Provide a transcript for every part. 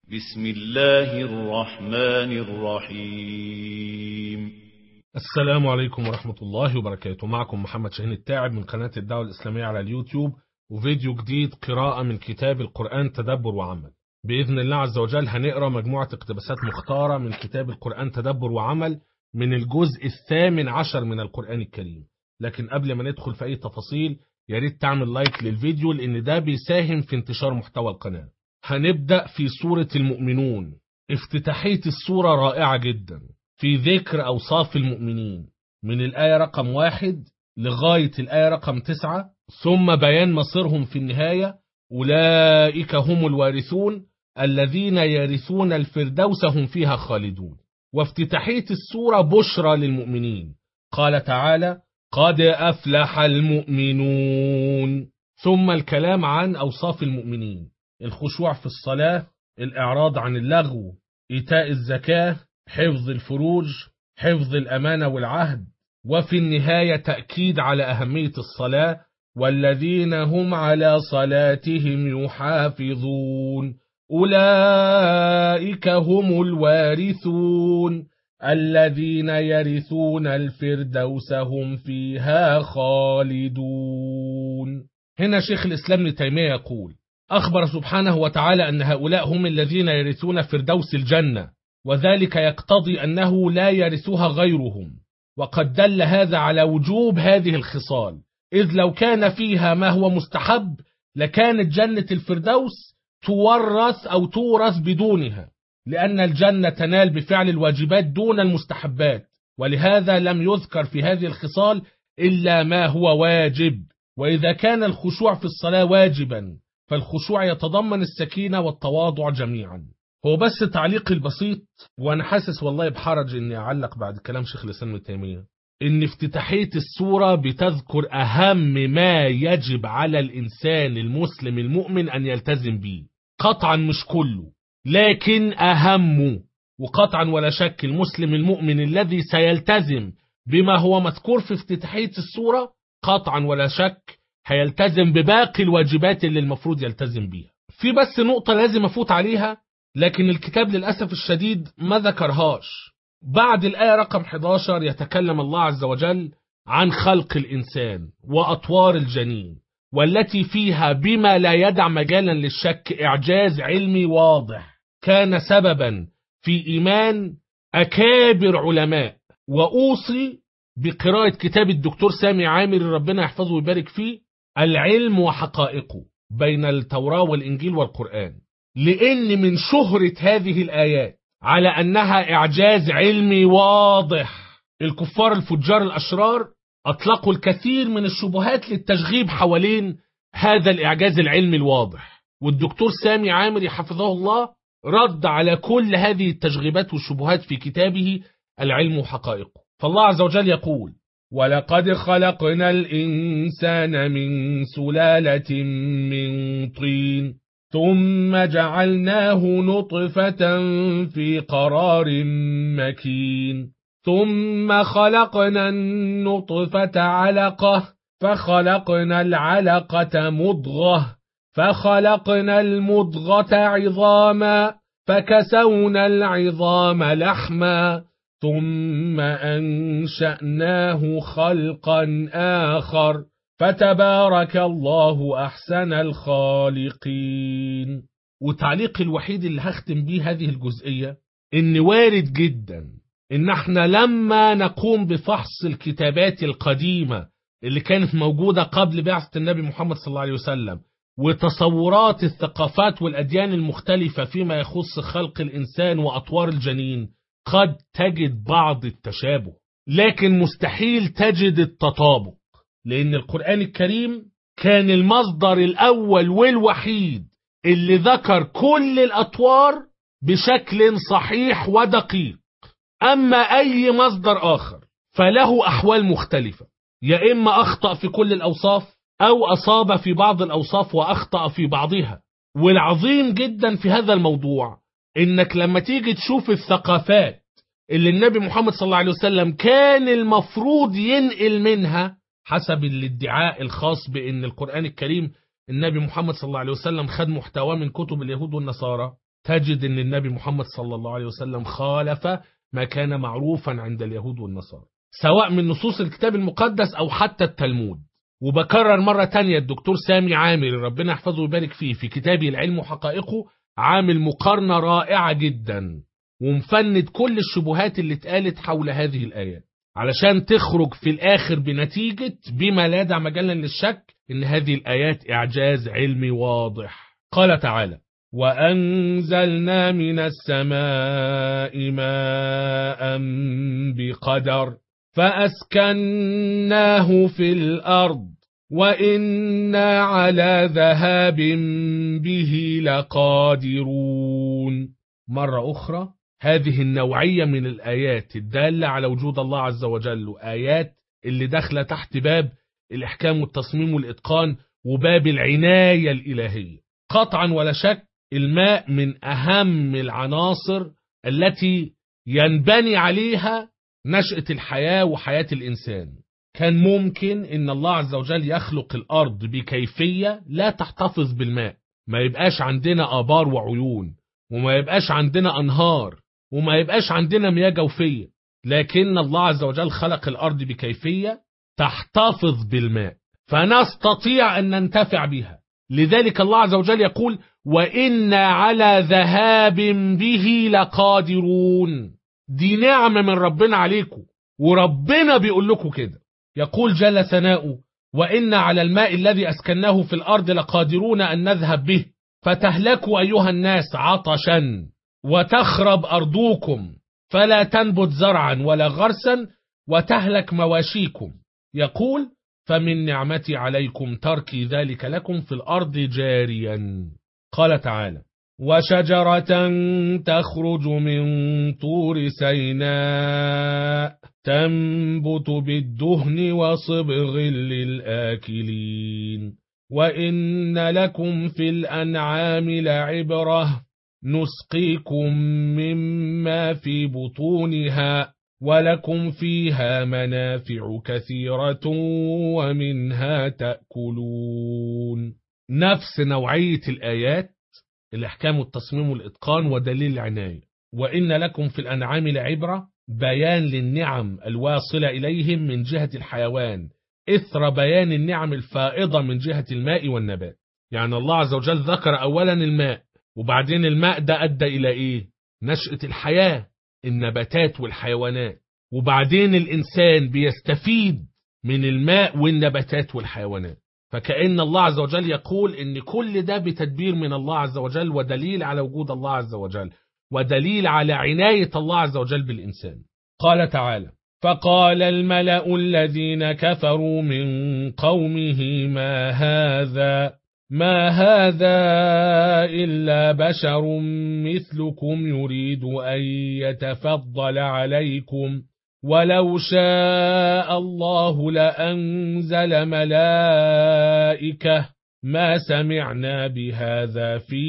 بسم الله الرحمن الرحيم. السلام عليكم ورحمة الله وبركاته. معكم محمد شاهين التاعب من قناة الدعوة الإسلامية على اليوتيوب، وفيديو جديد قراءة من كتاب القرآن تدبر وعمل. بإذن الله عز وجل هنقرأ مجموعة اقتباسات مختارة من كتاب القرآن تدبر وعمل من الجزء 18 من القرآن الكريم. لكن قبل ما ندخل في أي تفاصيل يا ريت تعمل لايك للفيديو، لأن ده بيساهم في انتشار محتوى القناة. هنبدأ في سورة المؤمنون. افتتاحية السورة رائعة جدا في ذكر أوصاف المؤمنين من الآية رقم 1 لغاية الآية رقم 9، ثم بيان مصيرهم في النهاية. أولئك هم الوارثون الذين يرثون الفردوس هم فيها خالدون. وافتتاحية السورة بشرى للمؤمنين. قال تعالى: قد أفلح المؤمنون. ثم الكلام عن أوصاف المؤمنين: الخشوع في الصلاة، الإعراض عن اللغو، إيتاء الزكاة، حفظ الفروج، حفظ الأمانة والعهد. وفي النهاية تأكيد على أهمية الصلاة: والذين هم على صلاتهم يحافظون أولئك هم الوارثون الذين يرثون الفردوس هم فيها خالدون. هنا شيخ الإسلام ابن تيمية يقول: أخبر سبحانه وتعالى أن هؤلاء هم الذين يرثون فردوس الجنة، وذلك يقتضي أنه لا يرثها غيرهم، وقد دل هذا على وجوب هذه الخصال، إذ لو كان فيها ما هو مستحب لكانت جنة الفردوس تورث أو تورث بدونها، لأن الجنة تنال بفعل الواجبات دون المستحبات، ولهذا لم يذكر في هذه الخصال إلا ما هو واجب. وإذا كان الخشوع في الصلاة واجبا فالخشوع يتضمن السكينة والتواضع جميعا. هو بس تعليق البسيط، وانا حاسس والله بحرج اني اعلق بعد كلام شيخ الاسلام ابن تيمية، ان افتتاحية السورة بتذكر اهم ما يجب على الانسان المسلم المؤمن ان يلتزم به، قطعا مش كله لكن اهم. وقطعا ولا شك المسلم المؤمن الذي سيلتزم بما هو مذكور في افتتاحية السورة قطعا ولا شك هيلتزم بباقي الواجبات اللي المفروض يلتزم بيها. في بس نقطة لازم افوت عليها، لكن الكتاب للأسف الشديد ما ذكرهاش. بعد الآية رقم 11 يتكلم الله عز وجل عن خلق الإنسان وأطوار الجنين، والتي فيها بما لا يدع مجالا للشك إعجاز علمي واضح كان سببا في إيمان أكابر علماء. وأوصي بقراءة كتاب الدكتور سامي عامر ربنا يحفظه ويبارك فيه، العلم وحقائقه بين التوراة والإنجيل والقرآن، لأن من شهرة هذه الآيات على أنها إعجاز علمي واضح الكفار الفجار الأشرار أطلقوا الكثير من الشبهات للتشغيب حوالين هذا الإعجاز العلمي الواضح، والدكتور سامي عامر حفظه الله رد على كل هذه التشغيبات والشبهات في كتابه العلم وحقائقه. فالله عز وجل يقول: ولقد خلقنا الإنسان من سلالة من طين ثم جعلناه نطفة في قرار مكين ثم خلقنا النطفة علقة فخلقنا العلقة مضغة فخلقنا المضغة عظاما فكسونا العظام لحما ثم أنشأناه خلقا آخر فتبارك الله أحسن الخالقين. وتعليق الوحيد اللي هختم بيه هذه الجزئية، إن وارد جدا إن احنا لما نقوم بفحص الكتابات القديمة اللي كانت موجودة قبل بعثة النبي محمد صلى الله عليه وسلم وتصورات الثقافات والأديان المختلفة فيما يخص خلق الإنسان وأطوار الجنين، قد تجد بعض التشابه لكن مستحيل تجد التطابق، لأن القرآن الكريم كان المصدر الأول والوحيد اللي ذكر كل الأطوار بشكل صحيح ودقيق. أما أي مصدر آخر فله أحوال مختلفة، يا إما أخطأ في كل الأوصاف أو أصاب في بعض الأوصاف وأخطأ في بعضها. والعظيم جدا في هذا الموضوع إنك لما تيجي تشوف الثقافات اللي النبي محمد صلى الله عليه وسلم كان المفروض ينقل منها حسب الادعاء الخاص بأن القرآن الكريم النبي محمد صلى الله عليه وسلم خد محتواه من كتب اليهود والنصارى، تجد أن النبي محمد صلى الله عليه وسلم خالف ما كان معروفا عند اليهود والنصارى، سواء من نصوص الكتاب المقدس أو حتى التلمود. وبكرر مرة تانية، الدكتور سامي عامر ربنا يحفظه ويبارك فيه في كتابه العلم وحقائقه عامل مقارنة رائعة جدا، ومفند كل الشبهات اللي اتقالت حول هذه الآيات، علشان تخرج في الآخر بنتيجة بما لا داعي مجالا للشك إن هذه الآيات إعجاز علمي واضح. قال تعالى: وأنزلنا من السماء ماء بقدر فأسكناه في الأرض وإنا على ذهاب به لقادرون. مرة أخرى، هذه النوعية من الآيات الدالة على وجود الله عز وجل، آيات اللي داخلة تحت باب الإحكام والتصميم والإتقان وباب العناية الإلهية. قطعا ولا شك الماء من أهم العناصر التي ينبني عليها نشأة الحياة وحياة الإنسان. كان ممكن إن الله عز وجل يخلق الأرض بكيفية لا تحتفظ بالماء، ما يبقاش عندنا آبار وعيون، وما يبقاش عندنا أنهار، وما يبقاش عندنا مياه جوفية، لكن الله عز وجل خلق الأرض بكيفية تحتفظ بالماء فنستطيع أن ننتفع بها. لذلك الله عز وجل يقول: وإنا على ذهاب به لقادرون. دي نعمة من ربنا عليكم، وربنا بيقول لكم كده. يقول جل ثناؤه: وإنا على الماء الذي أسكناه في الأرض لقادرون أن نذهب به فتهلكوا أيها الناس عطشا وتخرب أرضكم فلا تنبت زرعا ولا غرسا وتهلك مواشيكم. يقول: فمن نعمتي عليكم تركي ذلك لكم في الأرض جاريا. قال تعالى: وشجرة تخرج من طور سيناء تنبت بالدهن وصبغ للآكلين وإن لكم في الأنعام لعبرة نسقيكم مما في بطونها ولكم فيها منافع كثيرة ومنها تأكلون. نفس نوعية الآيات، الإحكام والتصميم والإتقان ودليل العناية. وإن لكم في الأنعام لعبرة، بيان للنعم الواصلة إليهم من جهة الحيوان إثر بيان النعم الفائضة من جهة الماء والنبات. يعني الله عز وجل ذكر أولا الماء، وبعدين الماء ده أدى إلى إيه؟ نشأة الحياة، النباتات والحيوانات، وبعدين الإنسان بيستفيد من الماء والنباتات والحيوانات. فكأن الله عز وجل يقول إن كل ده بتدبير من الله عز وجل، ودليل على وجود الله عز وجل، ودليل على عناية الله عز وجل بالإنسان. قال تعالى: فقال الملأ الذين كفروا من قومه ما هذا إلا بشر مثلكم يريد أن يتفضل عليكم ولو شاء الله لأنزل ملائكة ما سمعنا بهذا في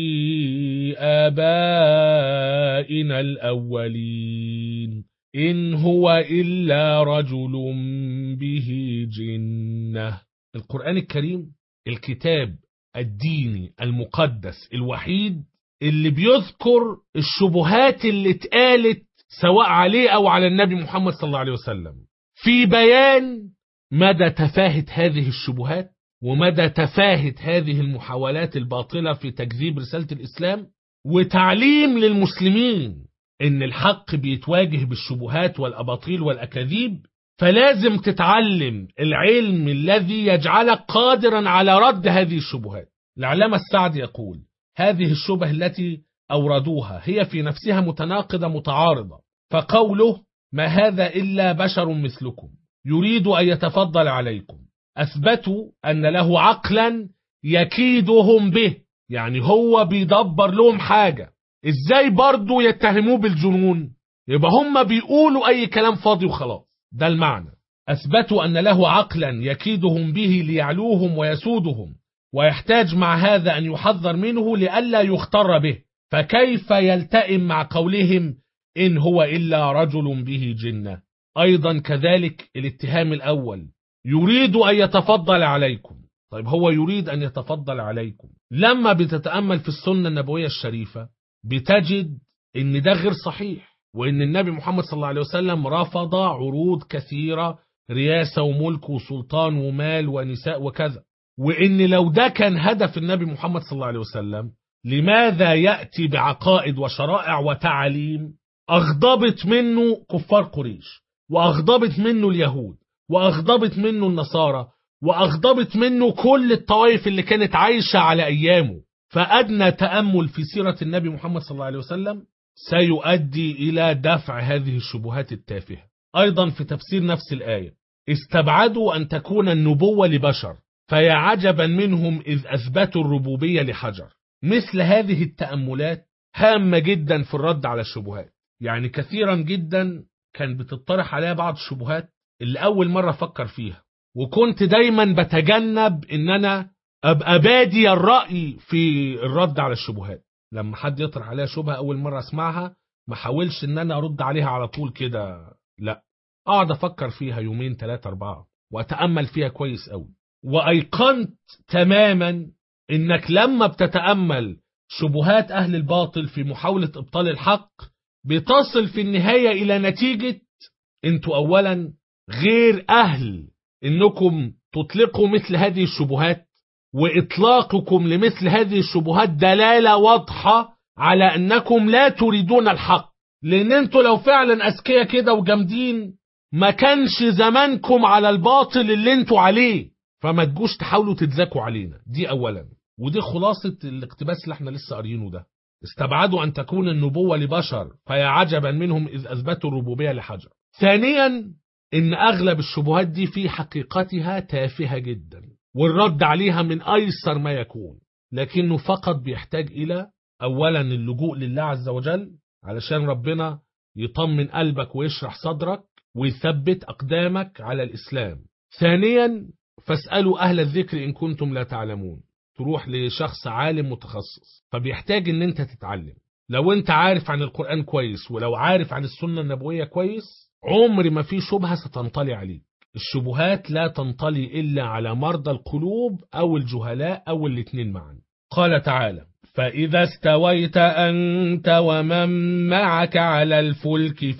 آبائنا الأولين إن هو إلا رجل به جنة. القرآن الكريم الكتاب الديني المقدس الوحيد اللي بيذكر الشبهات اللي اتقالت سواء عليه أو على النبي محمد صلى الله عليه وسلم، في بيان مدى تفاهة هذه الشبهات ومدى تفاهة هذه المحاولات الباطلة في تكذيب رسالة الإسلام، وتعليم للمسلمين إن الحق بيتواجه بالشبهات والأباطيل والأكاذيب، فلازم تتعلم العلم الذي يجعلك قادرا على رد هذه الشبهات. العلامة السعدي يقول: هذه الشبه التي أوردوها هي في نفسها متناقضة متعارضة، فقوله ما هذا إلا بشر مثلكم يريد أن يتفضل عليكم، أثبتوا أن له عقلا يكيدهم به، يعني هو بيدبر لهم حاجة. إزاي برضو يتهموه بالجنون؟ يبقى هم بيقولوا أي كلام فاضي وخلاص. ده المعنى. أثبتوا أن له عقلا يكيدهم به ليعلوهم ويسودهم، ويحتاج مع هذا أن يحذر منه لئلا يختر به، فكيف يلتئم مع قولهم إن هو إلا رجل به جنة؟ أيضا كذلك الاتهام الأول، يريد أن يتفضل عليكم. طيب هو يريد أن يتفضل عليكم، لما بتتأمل في السنة النبوية الشريفة بتجد ان ده غير صحيح، وان النبي محمد صلى الله عليه وسلم رفض عروض كثيرة، رياسة وملك وسلطان ومال ونساء وكذا. وان لو ده كان هدف النبي محمد صلى الله عليه وسلم، لماذا يأتي بعقائد وشرائع وتعاليم أغضبت منه كفار قريش، وأغضبت منه اليهود، وأغضبت منه النصارى، وأغضبت منه كل الطوائف اللي كانت عايشة على أيامه؟ فأدنى تأمل في سيرة النبي محمد صلى الله عليه وسلم سيؤدي إلى دفع هذه الشبهات التافهة. أيضا في تفسير نفس الآية: استبعدوا أن تكون النبوة لبشر، فيا عجبا منهم إذ أثبتوا الربوبية لحجر. مثل هذه التأملات هامة جدا في الرد على الشبهات. يعني كثيرا جدا كان بتطرح عليها بعض الشبهات اللي أول مرة أفكر فيها، وكنت دايما بتجنب إن أنا أبقى بادي الرأي في الرد على الشبهات. لما حد يطرح عليها شبهة أول مرة أسمعها، ما حاولش إن أنا أرد عليها على طول كده، لا، أقعد أفكر فيها يومين 3 4 وأتأمل فيها كويس أوي. وأيقنت تماما إنك لما بتتأمل شبهات أهل الباطل في محاولة إبطال الحق، بتصل في النهاية إلى نتيجة: أنتوا أولا غير أهل إنكم تطلقوا مثل هذه الشبهات، وإطلاقكم لمثل هذه الشبهات دلالة واضحة على أنكم لا تريدون الحق. لأن أنتوا لو فعلا أذكياء كده وجامدين، ما كانش زمانكم على الباطل اللي أنتوا عليه، فما تجوش تحاولوا تتزكوا علينا. دي أولا، ودي خلاصة الاقتباس اللي احنا لسه قاريينه ده: استبعدوا أن تكون النبوة لبشر، فيا عجبا منهم إذ أثبتوا الربوبية لحجر. ثانيا، إن أغلب الشبهات دي في حقيقتها تافهة جدا، والرد عليها من أيسر ما يكون، لكنه فقط بيحتاج إلى أولا اللجوء لله عز وجل، علشان ربنا يطمن قلبك ويشرح صدرك ويثبت أقدامك على الإسلام. ثانيا، فاسألوا أهل الذكر إن كنتم لا تعلمون. تروح لشخص عالم متخصص، فبيحتاج إن أنت تتعلم. لو أنت عارف عن القرآن كويس، ولو عارف عن السنة النبوية كويس، عمر ما في شبهة ستنطلي عليك. الشبهات لا تنطلي إلا على مرضى القلوب أو الجهلاء أو الاتنين معا. قال تعالى: فإذا استويت أنت ومن معك على الفلك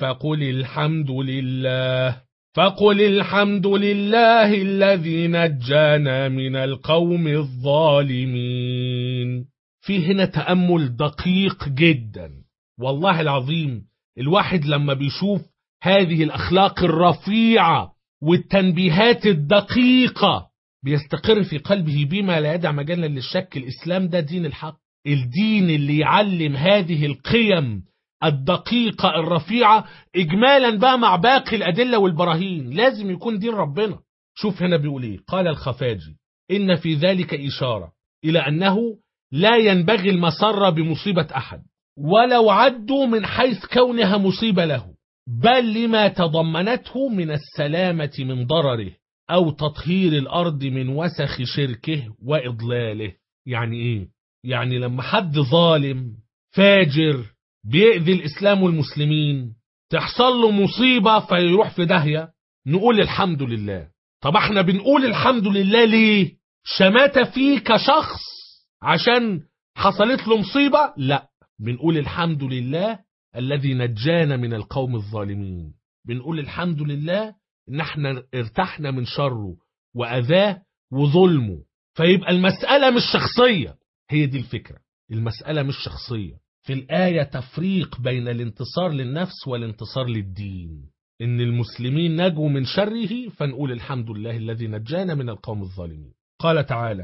فقل الحمد لله الذي نجانا من القوم الظالمين. في هنا تأمل دقيق جدا، والله العظيم الواحد لما بيشوف هذه الأخلاق الرفيعة والتنبيهات الدقيقة بيستقر في قلبه بما لا يدع مجالا للشك. الإسلام ده دين الحق، الدين اللي يعلم هذه القيم الدقيقة الرفيعة إجمالا بقى مع باقي الأدلة والبراهين. لازم يكون دين ربنا. شوف هنا بيقول إيه. قال الخفاجي: إن في ذلك إشارة إلى أنه لا ينبغي المسر بمصيبة أحد ولو عدوا من حيث كونها مصيبة له، بل لما تضمنته من السلامة من ضرره أو تطهير الأرض من وسخ شركه وإضلاله. يعني إيه؟ يعني لما حد ظالم فاجر بيأذي الإسلام والمسلمين، تحصل له مصيبة فيروح في داهية، نقول الحمد لله. طب احنا بنقول الحمد لله ليه؟ شماتة فيه كشخص عشان حصلت له مصيبة؟ لا، بنقول الحمد لله الذي نجانا من القوم الظالمين. بنقول الحمد لله ان احنا ارتحنا من شره وأذاه وظلمه. فيبقى المسألة مش شخصية. هي دي الفكرة، المسألة مش شخصية. في الآية تفريق بين الانتصار للنفس والانتصار للدين. إن المسلمين نجوا من شره، فنقول الحمد لله الذي نجانا من القوم الظالمين. قال تعالى: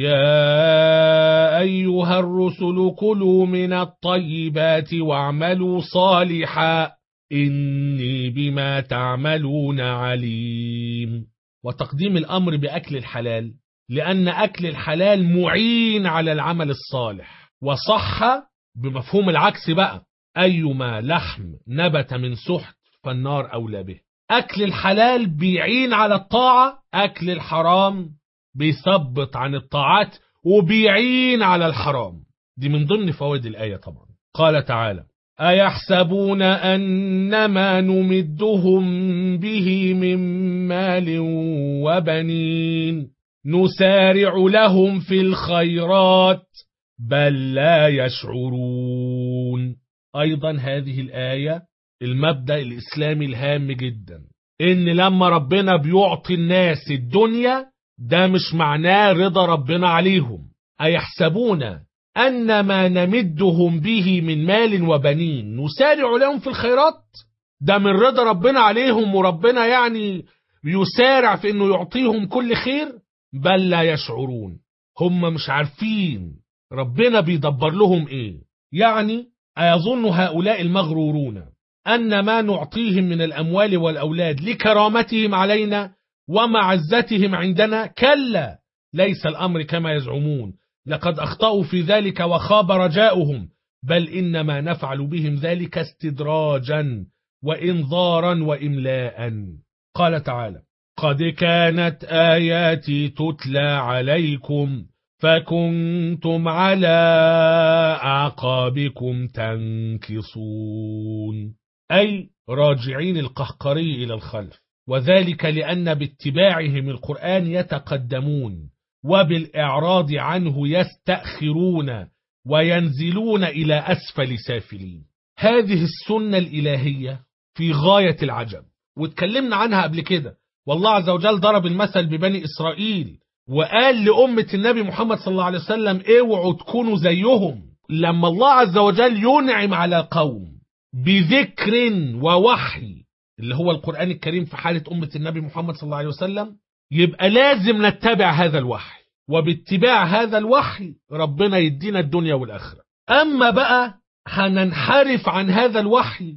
يا أيها الرسل كلوا من الطيبات واعملوا صالحا إني بما تعملون عليم. وتقديم الأمر بأكل الحلال، لأن أكل الحلال معين على العمل الصالح. وصح بمفهوم العكس بقى: أيما لحم نبت من سحت فالنار أولى به. أكل الحلال بيعين على الطاعة، أكل الحرام بيثبط عن الطاعات وبيعين على الحرام. دي من ضمن فوائد الآية طبعا. قال تعالى: أيحسبون أنما نمدهم به من مال وبنين نسارع لهم في الخيرات بل لا يشعرون. أيضا هذه الآية المبدأ الإسلامي الهام جدا، إن لما ربنا بيعطي الناس الدنيا ده مش معناه رضا ربنا عليهم. أيحسبون أن ما نمدهم به من مال وبنين نسارع لهم في الخيرات، ده من رضا ربنا عليهم وربنا يعني يسارع في إنه يعطيهم كل خير؟ بل لا يشعرون، هم مش عارفين ربنا بيدبر لهم إيه. يعني أيظن هؤلاء المغرورون أن ما نعطيهم من الأموال والأولاد لكرامتهم علينا ومعزتهم عندنا؟ كلا، ليس الأمر كما يزعمون، لقد أخطأوا في ذلك وخاب رجاؤهم، بل إنما نفعل بهم ذلك استدراجا وإنذارا وإملاء. قال تعالى: قد كانت آياتي تتلى عليكم فكنتم على أعقابكم تنكصون، أي راجعين القهقري إلى الخلف، وذلك لأن باتباعهم القرآن يتقدمون وبالإعراض عنه يستأخرون وينزلون إلى أسفل سافلين. هذه السنة الإلهية في غاية العجب، واتكلمنا عنها قبل كده، والله عز وجل ضرب المثل ببني إسرائيل وقال لأمة النبي محمد صلى الله عليه وسلم: اوعوا تكونوا زيهم. لما الله عز وجل ينعم على قوم بذكر ووحي اللي هو القرآن الكريم في حالة أمة النبي محمد صلى الله عليه وسلم، يبقى لازم نتبع هذا الوحي، وباتباع هذا الوحي ربنا يدينا الدنيا والآخرة. أما بقى هننحرف عن هذا الوحي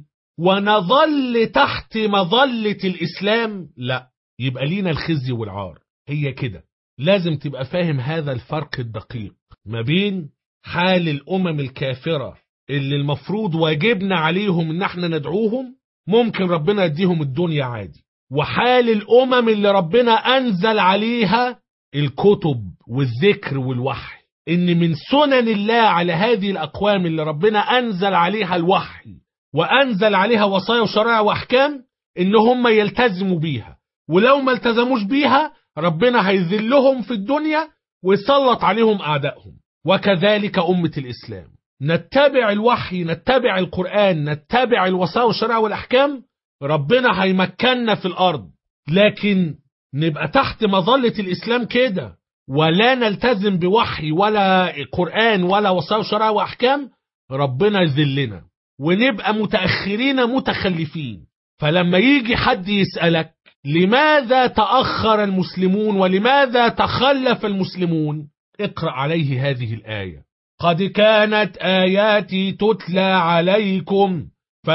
ونظل تحت مظلة الإسلام، لا، يبقى لينا الخزي والعار. هي كده، لازم تبقى فاهم هذا الفرق الدقيق ما بين حال الأمم الكافرة اللي المفروض واجبنا عليهم ان احنا ندعوهم، ممكن ربنا يديهم الدنيا عادي، وحال الأمم اللي ربنا أنزل عليها الكتب والذكر والوحي، ان من سنن الله على هذه الأقوام اللي ربنا أنزل عليها الوحي وأنزل عليها وصايا وشرائع وأحكام ان هم يلتزموا بيها، ولو ما التزموش بيها ربنا هيذلهم في الدنيا ويسلط عليهم أعدائهم. وكذلك أمة الإسلام، نتبع الوحي، نتبع القرآن، نتبع الوصايا والشرائع والأحكام، ربنا هيمكننا في الأرض. لكن نبقى تحت مظلة الإسلام كده ولا نلتزم بوحي ولا قرآن ولا وصايا وشرائع وأحكام، ربنا يذلنا ونبقى متأخرين متخلفين. فلما يجي حد يسألك لماذا تأخر المسلمون ولماذا تخلف المسلمون، اقرأ عليه هذه الآية: قد كانت آياتي تتلى عليكم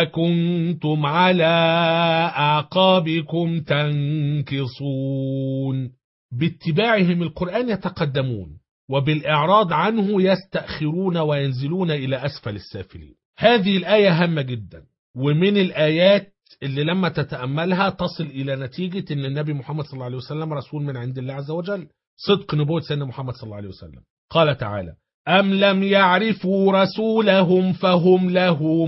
فكنتم على أعقابكم تنكصون. باتباعهم القرآن يتقدمون وبالإعراض عنه يستأخرون وينزلون إلى أسفل السافلين. هذه الآية هامة جدا، ومن الآيات اللي لما تتأملها تصل إلى نتيجة أن النبي محمد صلى الله عليه وسلم رسول من عند الله عز وجل، صدق نبوة سيدنا محمد صلى الله عليه وسلم. قال تعالى: أم لم يعرفوا رسولهم فهم له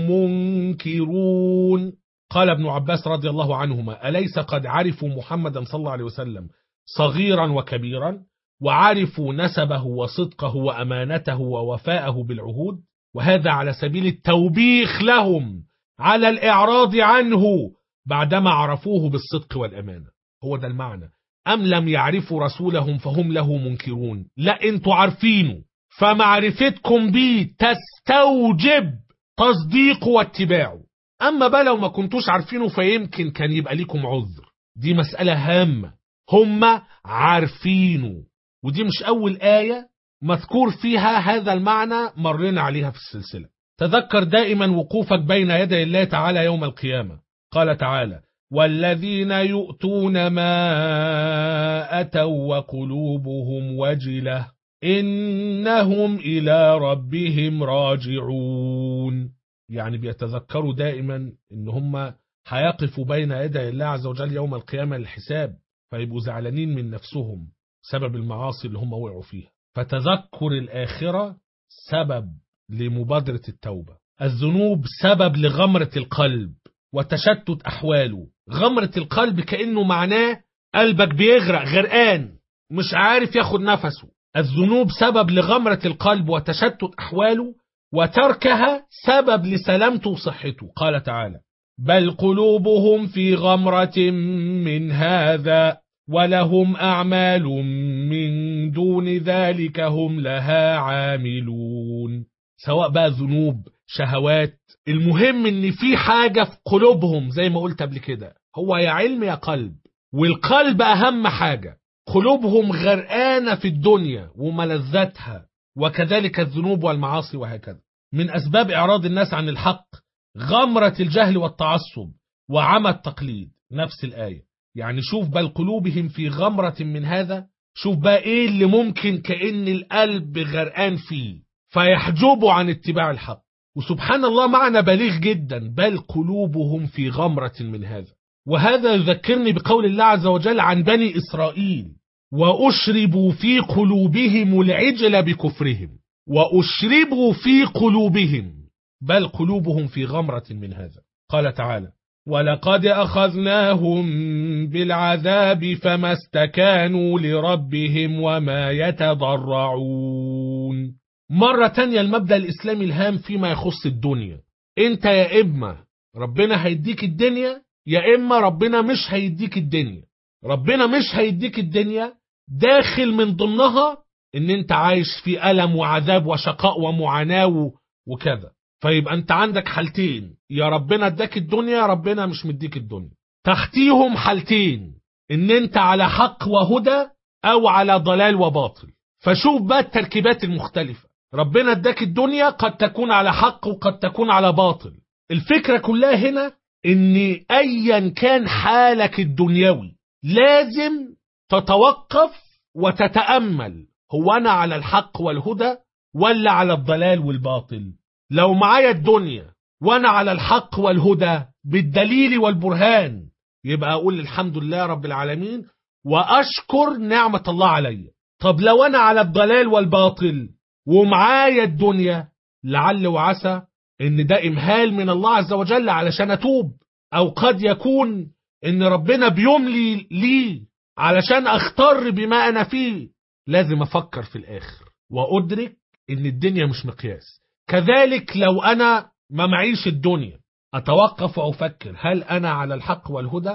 منكرون. قال ابن عباس رضي الله عنهما: أليس قد عرفوا محمدا صلى الله عليه وسلم صغيرا وكبيرا، وعرفوا نسبه وصدقه وأمانته ووفاءه بالعهود، وهذا على سبيل التوبيخ لهم على الإعراض عنه بعدما عرفوه بالصدق والأمانة. هو ده المعنى، أم لم يعرفوا رسولهم فهم له منكرون. لا، انتوا عارفينه، فمعرفتكم به تستوجب تصديقه واتباعه. أما بقى لو ما كنتوش عارفينه فيمكن كان يبقى ليكم عذر، دي مسألة هامة. هم عارفينه، ودي مش أول آية مذكور فيها هذا المعنى، مرينا عليها في السلسلة. تذكر دائما وقوفك بين يدي الله تعالى يوم القيامة. قال تعالى: والذين يؤتون ما أتوا وقلوبهم وجلة إنهم إلى ربهم راجعون. يعني بيتذكروا دائما إن هم هيقفوا بين يدي الله عز وجل يوم القيامة للحساب، فيبقوا زعلانين من نفسهم سبب المعاصي اللي هم وقعوا فيها. فتذكر الآخرة سبب لمبادرة التوبة. الذنوب سبب لغمرة القلب وتشتت أحواله. غمرة القلب كأنه معناه قلبك بيغرق غرقان مش عارف ياخد نفسه. الذنوب سبب لغمرة القلب وتشتت أحواله، وتركها سبب لسلامته وصحته. قال تعالى: بل قلوبهم في غمرة من هذا ولهم أعمال من دون ذلك هم لها عاملون. سواء بقى ذنوب، شهوات، المهم ان في حاجة في قلوبهم زي ما قلت قبل كده، هو يا علم يا قلب، والقلب أهم حاجة. قلوبهم غرقانة في الدنيا وملذاتها، وكذلك الذنوب والمعاصي وهكذا. من أسباب إعراض الناس عن الحق غمرة الجهل والتعصب وعمى التقليد. نفس الآية، يعني شوف بل قلوبهم في غمرة من هذا، شوف بقى إيه اللي ممكن كأن القلب غرقان فيه فيحجبه عن اتباع الحق. وسبحان الله معنى بليغ جدا، بل قلوبهم في غمرة من هذا. وهذا يذكرني بقول الله عز وجل عن بني إسرائيل: وأشربوا في قلوبهم العجل بكفرهم. وأشربوا في قلوبهم، بل قلوبهم في غمرة من هذا. قال تعالى: ولقد أخذناهم بالعذاب فما استكانوا لربهم وما يتضرعون. مرة تانية المبدأ الإسلامي الهام فيما يخص الدنيا. انت يا إما ربنا هيديك الدنيا، يا إما ربنا مش هيديك الدنيا. ربنا مش هيديك الدنيا داخل من ضمنها ان انت عايش في ألم وعذاب وشقاء ومعاناة وكذا. فيبقى انت عندك حالتين: يا ربنا اداك الدنيا يا ربنا مش مديك الدنيا. تحتيهم حالتين: ان انت على حق وهدى او على ضلال وباطل. فشوف بقى التركيبات المختلفة. ربنا اداك الدنيا قد تكون على حق وقد تكون على باطل. الفكرة كلها هنا ان ايا كان حالك الدنيوي لازم تتوقف وتتأمل: هو انا على الحق والهدى ولا على الضلال والباطل؟ لو معايا الدنيا وانا على الحق والهدى بالدليل والبرهان، يبقى اقول الحمد لله رب العالمين واشكر نعمة الله علي. طب لو انا على الضلال والباطل ومعايا الدنيا، لعل وعسى ان ده امهال من الله عز وجل علشان اتوب، او قد يكون ان ربنا بيملي لي علشان اختار بما انا فيه. لازم افكر في الاخر وادرك ان الدنيا مش مقياس. كذلك لو انا ما معيش الدنيا، اتوقف وافكر: هل انا على الحق والهدى؟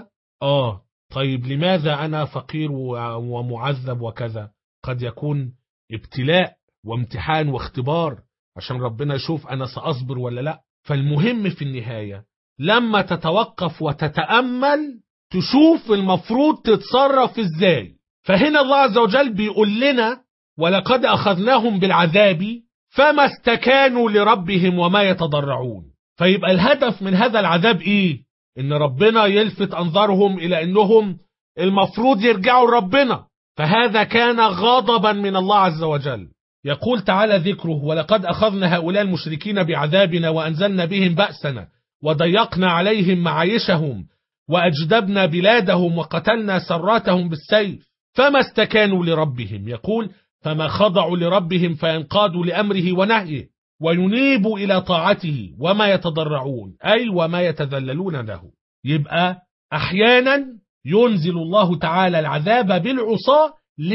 طيب لماذا انا فقير ومعذب وكذا؟ قد يكون ابتلاء وامتحان واختبار عشان ربنا يشوف انا سأصبر ولا لا. فالمهم في النهاية لما تتوقف وتتأمل تشوف المفروض تتصرف ازاي. فهنا الله عز وجل بيقول لنا: ولقد أخذناهم بالعذاب فما استكانوا لربهم وما يتضرعون. فيبقى الهدف من هذا العذاب ايه؟ ان ربنا يلفت انظارهم الى انهم المفروض يرجعوا لربنا. فهذا كان غضبا من الله عز وجل. يقول تعالى ذكره: ولقد أخذنا هؤلاء المشركين بعذابنا وأنزلنا بهم بأسنا وضيقنا عليهم معايشهم وأجدبنا بلادهم وقتلنا سراتهم بالسيف فما استكانوا لربهم. يقول: فما خضعوا لربهم فينقادوا لأمره ونهيه وينيبوا إلى طاعته وما يتضرعون، أي وما يتذللون له. يبقى أحيانا ينزل الله تعالى العذاب بالعصاة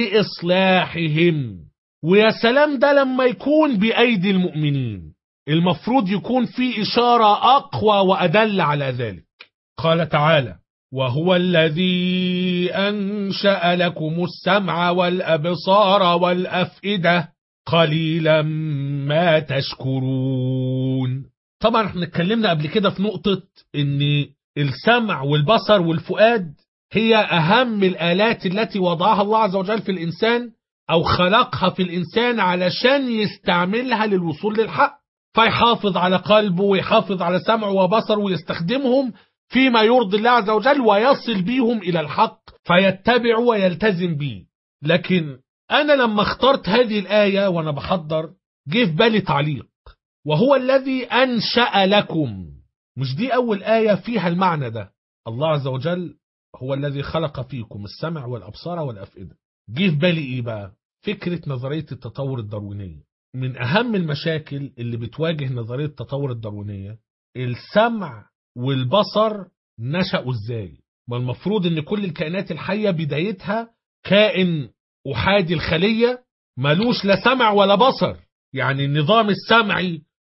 لإصلاحهم. ويا سلام ده لما يكون بأيدي المؤمنين، المفروض يكون في إشارة أقوى وأدل على ذلك. قال تعالى: وهو الذي أنشأ لكم السمع والأبصار والأفئدة قليلا ما تشكرون. طبعا احنا اتكلمنا قبل كده في نقطة ان السمع والبصر والفؤاد هي أهم الآلات التي وضعها الله عز وجل في الإنسان، أو خلقها في الإنسان علشان يستعملها للوصول للحق. فيحافظ على قلبه ويحافظ على سمعه وبصره ويستخدمهم فيما يرضي الله عز وجل ويصل بيهم إلى الحق فيتبع ويلتزم به. لكن أنا لما اخترت هذه الآية وأنا بحضر جه في بالي تعليق: وهو الذي أنشأ لكم. مش دي أول آية فيها المعنى ده؟ الله عز وجل هو الذي خلق فيكم السمع والأبصار والأفئدة. جه في بالي إيه بقى؟ فكرة نظرية التطور الداروينية. من أهم المشاكل اللي بتواجه نظرية التطور الداروينية السمع والبصر نشأوا إزاي؟ ما المفروض إن كل الكائنات الحية بدايتها كائن أحادي الخلية ملوش لا سمع ولا بصر. يعني النظام السمعي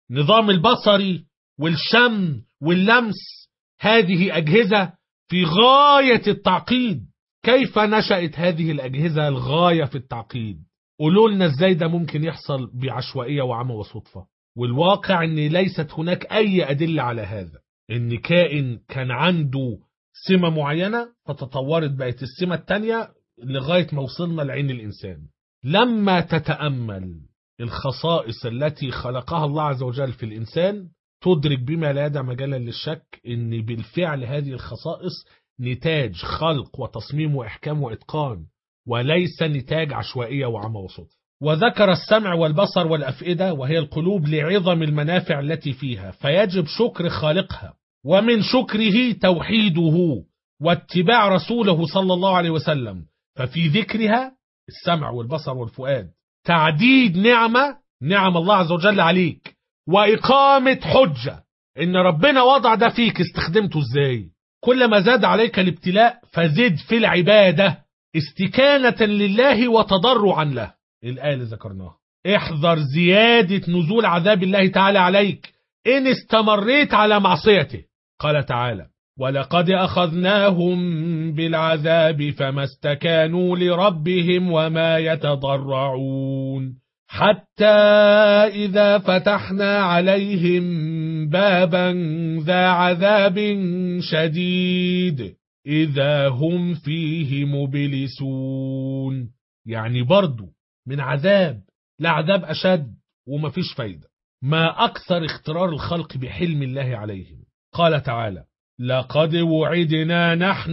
نظام البصري والشم واللمس، هذه أجهزة في غاية التعقيد. كيف نشأت هذه الأجهزة الغاية في التعقيد؟ قولوا لنا ازاي ده ممكن يحصل بعشوائية وعمى وصدفة؟ والواقع ان ليست هناك اي أدلة على هذا، ان كائن كان عنده سمة معينة فتطورت بقت السمة التانية لغاية ما وصلنا لعين الإنسان. لما تتأمل الخصائص التي خلقها الله عز وجل في الإنسان تدرك بما لا يدع مجالا للشك ان بالفعل هذه الخصائص نتاج خلق وتصميم وإحكام وإتقان، وليس نتاج عشوائية وعمى وصدفة. وذكر السمع والبصر والأفئدة وهي القلوب لعظم المنافع التي فيها، فيجب شكر خالقها، ومن شكره توحيده واتباع رسوله صلى الله عليه وسلم. ففي ذكرها السمع والبصر والفؤاد تعديد نعم الله عز وجل عليك، وإقامة حجة إن ربنا وضع ده فيك استخدمته إزاي. كلما زاد عليك الابتلاء فزد في العبادة استكانة لله وتضرعا له. الآية اللي ذكرناها، احذر زيادة نزول عذاب الله تعالى عليك إن استمريت على معصيته. قال تعالى: ولقد أخذناهم بالعذاب فما استكانوا لربهم وما يتضرعون حتى إذا فتحنا عليهم بابا ذا عذاب شديد إذا هم فيه مبلسون. يعني برضو من عذاب لعذاب أشد ومفيش فايدة. ما أكثر اخترار الخلق بحلم الله عليهم. قال تعالى: لقد وعدنا نحن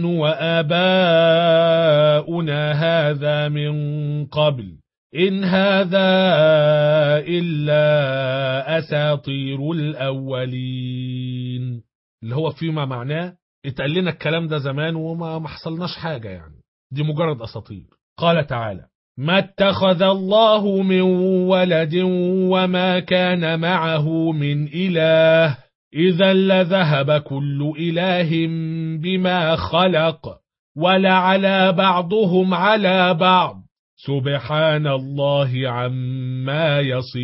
وآباؤنا هذا من قبل إن هذا إلا أساطير الأولين. اللي هو فيما معناه اتقال لنا الكلام ده زمان وما حصلناش حاجة، يعني دي مجرد أساطير. قال تعالى: ما اتخذ الله من ولد وما كان معه من إله إذا لذهب كل إله بما خلق ولعلى بعضهم على بعض سبحان الله عما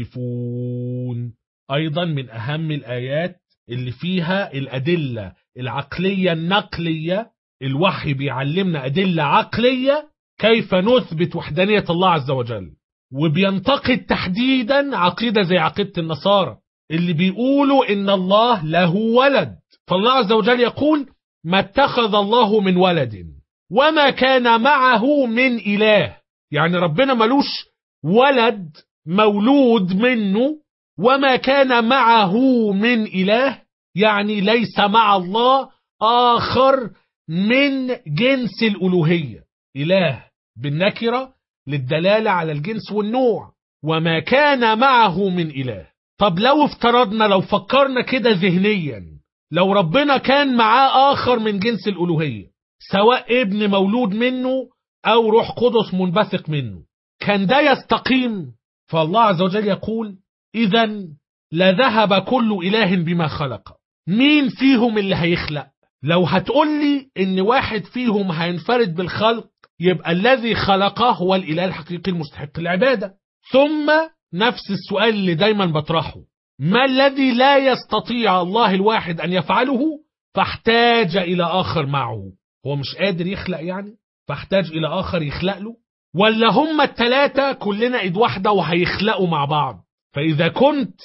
يصفون. أيضا من أهم الآيات اللي فيها الأدلة العقلية النقلية، الوحي بيعلمنا أدلة عقلية كيف نثبت وحدانية الله عز وجل، وبينتقد تحديدا عقيدة زي عقيدة النصارى اللي بيقولوا إن الله له ولد. فالله عز وجل يقول: ما اتخذ الله من ولد وما كان معه من إله. يعني ربنا ملوش ولد مولود منه، وما كان معه من إله يعني ليس مع الله آخر من جنس الألوهية. إله بالنكرة للدلالة على الجنس والنوع، وما كان معه من إله. طب لو افترضنا، لو فكرنا كده ذهنيا، لو ربنا كان معاه آخر من جنس الألوهية، سواء ابن مولود منه أو روح قدس منبثق منه، كان ده يستقيم؟ فالله عز وجل يقول: إذن لذهب كل إله بما خلق. مين فيهم اللي هيخلق؟ لو هتقولي إن واحد فيهم هينفرد بالخلق، يبقى الذي خلقه هو الإله الحقيقي المستحق العبادة. ثم نفس السؤال اللي دايما بطرحه: ما الذي لا يستطيع الله الواحد أن يفعله فاحتاج إلى آخر معه؟ هو مش قادر يخلق يعني فاحتاج إلى آخر يخلق له؟ ولا هم التلاتة كلنا إيد واحدة وهيخلقوا مع بعض؟ فإذا كنت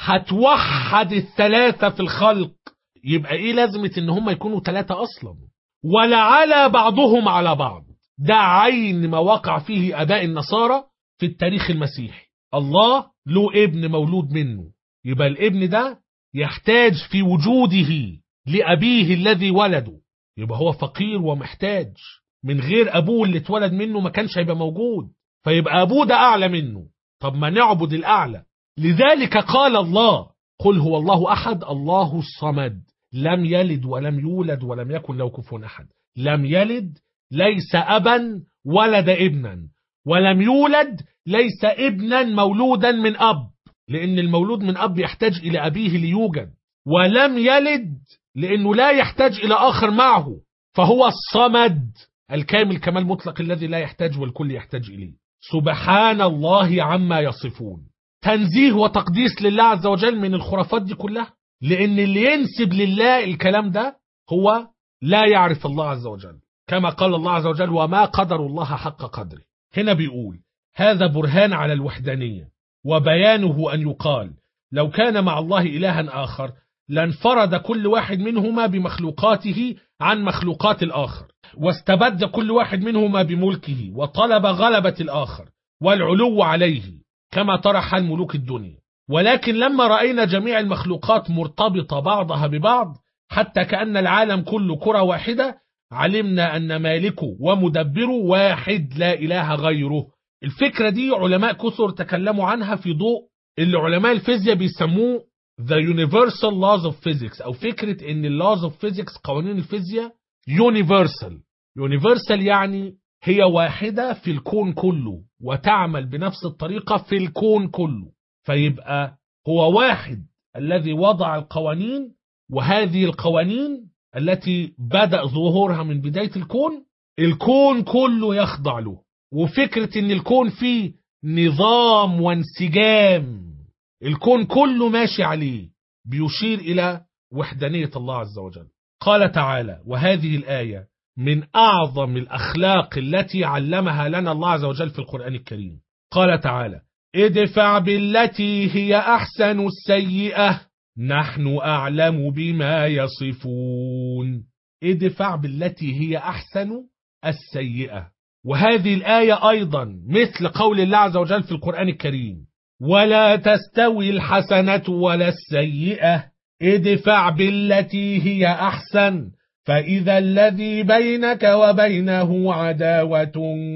هتوحد الثلاثة في الخلق، يبقى إيه لازمة إن هم يكونوا تلاتة أصلا؟ ولا على بعضهم على بعض. ده عين ما وقع فيه آباء النصارى في التاريخ المسيحي. الله له ابن مولود منه، يبقى الابن ده يحتاج في وجوده لأبيه الذي ولده، يبقى هو فقير ومحتاج. من غير أبوه اللي اتولد منه ما كانش هيبقى موجود، فيبقى أبوه ده أعلى منه. طب ما نعبد الأعلى. لذلك قال الله: قل هو الله أحد الله الصمد لم يلد ولم يولد ولم يكن له كفوا أحد. لم يلد ليس أبا ولد ابنا، ولم يولد ليس ابنا مولودا من أب، لأن المولود من أب يحتاج إلى أبيه ليوجد. ولم يلد لأنه لا يحتاج إلى آخر معه، فهو الصمد الكامل كمال مطلق الذي لا يحتاج والكل يحتاج إليه. سبحان الله عما يصفون. تنزيه وتقديس لله عز وجل من الخرافات دي كلها، لأن اللي ينسب لله الكلام ده هو لا يعرف الله عز وجل، كما قال الله عز وجل وما قدر الله حق قدره. هنا بيقول هذا برهان على الوحدانية، وبيانه أن يقال لو كان مع الله إلها آخر لانفرد كل واحد منهما بمخلوقاته عن مخلوقات الآخر، واستبد كل واحد منهما بملكه، وطلب غلبة الآخر والعلو عليه كما ترى حال ملوك الدنيا. ولكن لما رأينا جميع المخلوقات مرتبطة بعضها ببعض حتى كأن العالم كله كرة واحدة، علمنا أن مالكه ومدبره واحد لا إله غيره. الفكرة دي علماء كثر تكلموا عنها في ضوء اللي علماء الفيزياء بيسموه The Universal Laws of Physics، أو فكرة أن ال Laws of Physics قوانين الفيزياء Universal يعني هي واحدة في الكون كله وتعمل بنفس الطريقة في الكون كله، فيبقى هو واحد الذي وضع القوانين، وهذه القوانين التي بدأ ظهورها من بداية الكون كله يخضع له. وفكرة ان الكون فيه نظام وانسجام الكون كله ماشي عليه بيشير إلى وحدانية الله عز وجل. قال تعالى وهذه الآية من أعظم الأخلاق التي علمها لنا الله عز وجل في القرآن الكريم. قال تعالى ادفع بالتي هي أحسن السيئة نحن أعلم بما يصفون. ادفع بالتي هي أحسن السيئة. وهذه الآية أيضا مثل قول الله عز وجل في القرآن الكريم ولا تستوي الحسنة ولا السيئة ادفع بالتي هي أحسن فإذا الذي بينك وبينه عداوة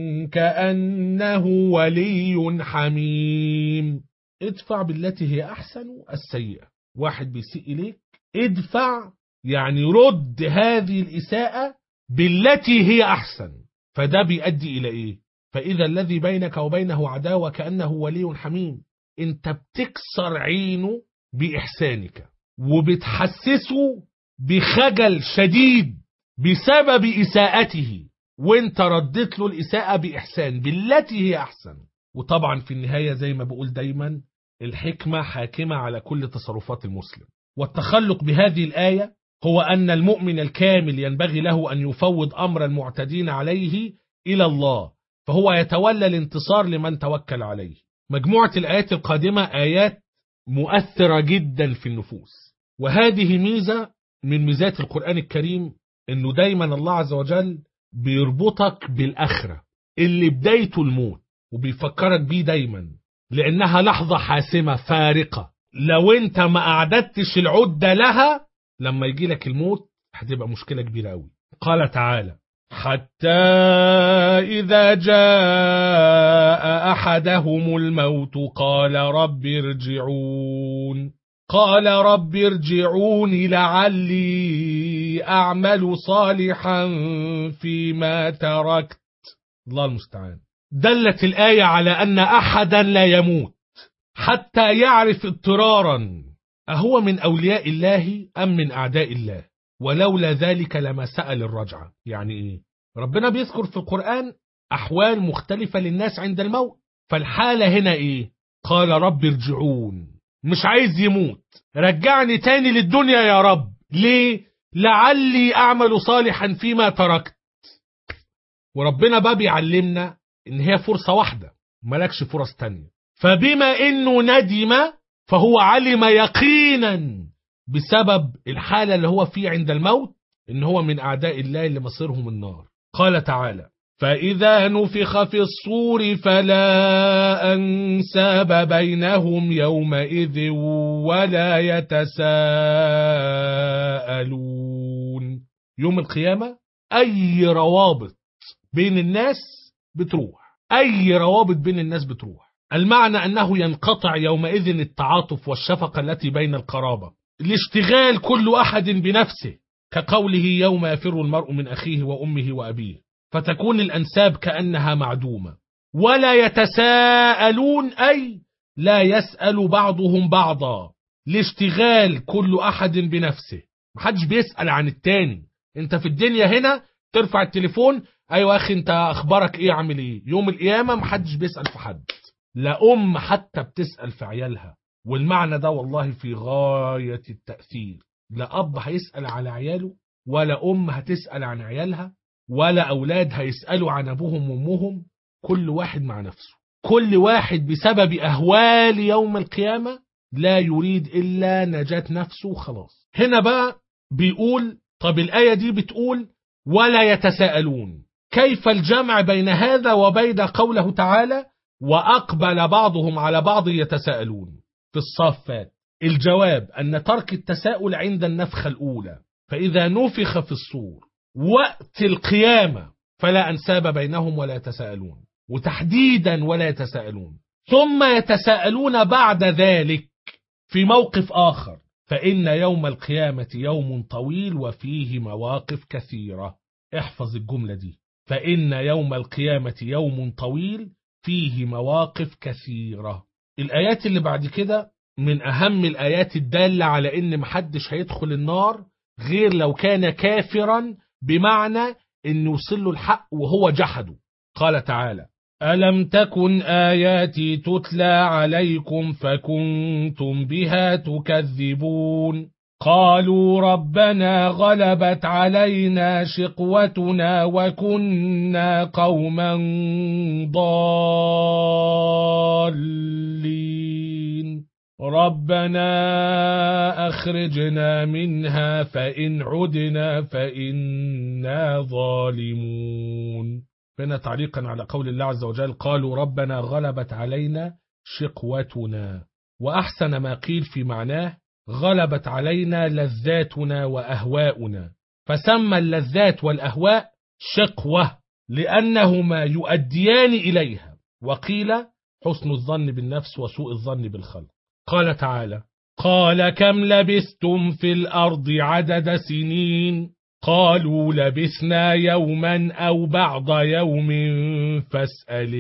كأنه ولي حميم. ادفع بالتي هي أحسن السيئة، واحد بيسيء إليك ادفع يعني رد هذه الإساءة بالتي هي أحسن، فده بيؤدي إلى إيه؟ فإذا الذي بينك وبينه عداوة كأنه ولي حميم. انت بتكسر عينه بإحسانك وبتحسسه بخجل شديد بسبب إساءته، وانت ردت له الإساءة بإحسان بالتي هي أحسن. وطبعا في النهاية زي ما بقول دايما الحكمة حاكمة على كل تصرفات المسلم. والتخلق بهذه الآية هو أن المؤمن الكامل ينبغي له أن يفوض أمر المعتدين عليه إلى الله، فهو يتولى الانتصار لمن توكل عليه. مجموعة الآيات القادمة آيات مؤثرة جدا في النفوس، وهذه ميزة من ميزات القرآن الكريم، أنه دايما الله عز وجل بيربطك بالآخرة اللي بدايته الموت، وبيفكرك بيه دايما لأنها لحظة حاسمة فارقة. لو انت ما أعددتش العدة لها لما يجي لك الموت هتبقى مشكلة كبيرة قوي. قال تعالى حتى إذا جاء أحدهم الموت قال رب ارجعون لعلي أعمل صالحا فيما تركت. الله المستعان. دلت الآية على أن أحدا لا يموت حتى يعرف اضطرارا أهو من أولياء الله أم من أعداء الله، ولولا ذلك لما سأل الرجعة. يعني إيه؟ ربنا بيذكر في القرآن أحوال مختلفة للناس عند الموت، فالحالة هنا إيه؟ قال رب ارجعون، مش عايز يموت، رجعني تاني للدنيا يا رب. ليه؟ لعلي أعمل صالحا فيما تركت. وربنا بقى بيعلمنا إن هي فرصة واحدة، ملكش فرص تانية. فبما إنه ندم فهو علم يقينا بسبب الحالة اللي هو فيه عند الموت إن هو من أعداء الله اللي مصيرهم النار. قال تعالى فإذا نفخ في الصور فلا أنساب بينهم يومئذ ولا يتساءلون. يوم القيامة أي روابط بين الناس بتروح، المعنى أنه ينقطع يومئذ التعاطف والشفقة التي بين القرابة، الاشتغال كل أحد بنفسه، كقوله يوم يفر المرء من أخيه وأمه وأبيه، فتكون الأنساب كأنها معدومة. ولا يتساءلون أي لا يسأل بعضهم بعضا، الاشتغال كل أحد بنفسه، محدش بيسأل عن التاني. انت في الدنيا هنا ترفع التليفون، ايوه اخي انت اخبارك ايه، عامل ايه. يوم القيامة محدش بيسأل في حد، لا أم حتى بتسأل في عيالها، والمعنى ده والله في غاية التأثير. لا أب هيسأل على عياله، ولا أم هتسأل عن عيالها، ولا أولاد هيسألوا عن أبوهم وأمهم. كل واحد مع نفسه، كل واحد بسبب أهوال يوم القيامة لا يريد إلا نجاة نفسه خلاص. هنا بقى بيقول طب الآية دي بتقول ولا يتساءلون، كيف الجمع بين هذا وبين قوله تعالى وأقبل بعضهم على بعض يتساءلون في الصافات؟ الجواب أن ترك التساؤل عند النفخة الأولى، فإذا نفخ في الصور وقت القيامة فلا أنساب بينهم ولا يتساءلون، وتحديدا ولا يتساءلون، ثم يتساءلون بعد ذلك في موقف آخر، فإن يوم القيامة يوم طويل وفيه مواقف كثيرة. احفظ الجملة دي، فإن يوم القيامة يوم طويل فيه مواقف كثيرة. الآيات اللي بعد كده من أهم الآيات الدالة على إن محدش هيدخل النار غير لو كان كافرا، بمعنى إن يوصل له الحق وهو جحده. قال تعالى ألم تكن آياتي تتلى عليكم فكنتم بها تكذبون قالوا ربنا غلبت علينا شقوتنا وكنا قوما ضالين ربنا أخرجنا منها فإن عدنا فإنا ظالمون. هنا تعليقا على قول الله عز وجل قالوا ربنا غلبت علينا شقوتنا، وأحسن ما قيل في معناه غلبت علينا لذاتنا وأهواؤنا، فسمى اللذات والأهواء شقوة لأنهما يؤديان إليها، وقيل حسن الظن بالنفس وسوء الظن بالخلق. قال تعالى قال كم لبثتم في الأرض عدد سنين قالوا لبثنا يوما أو بعض يوم فاسأل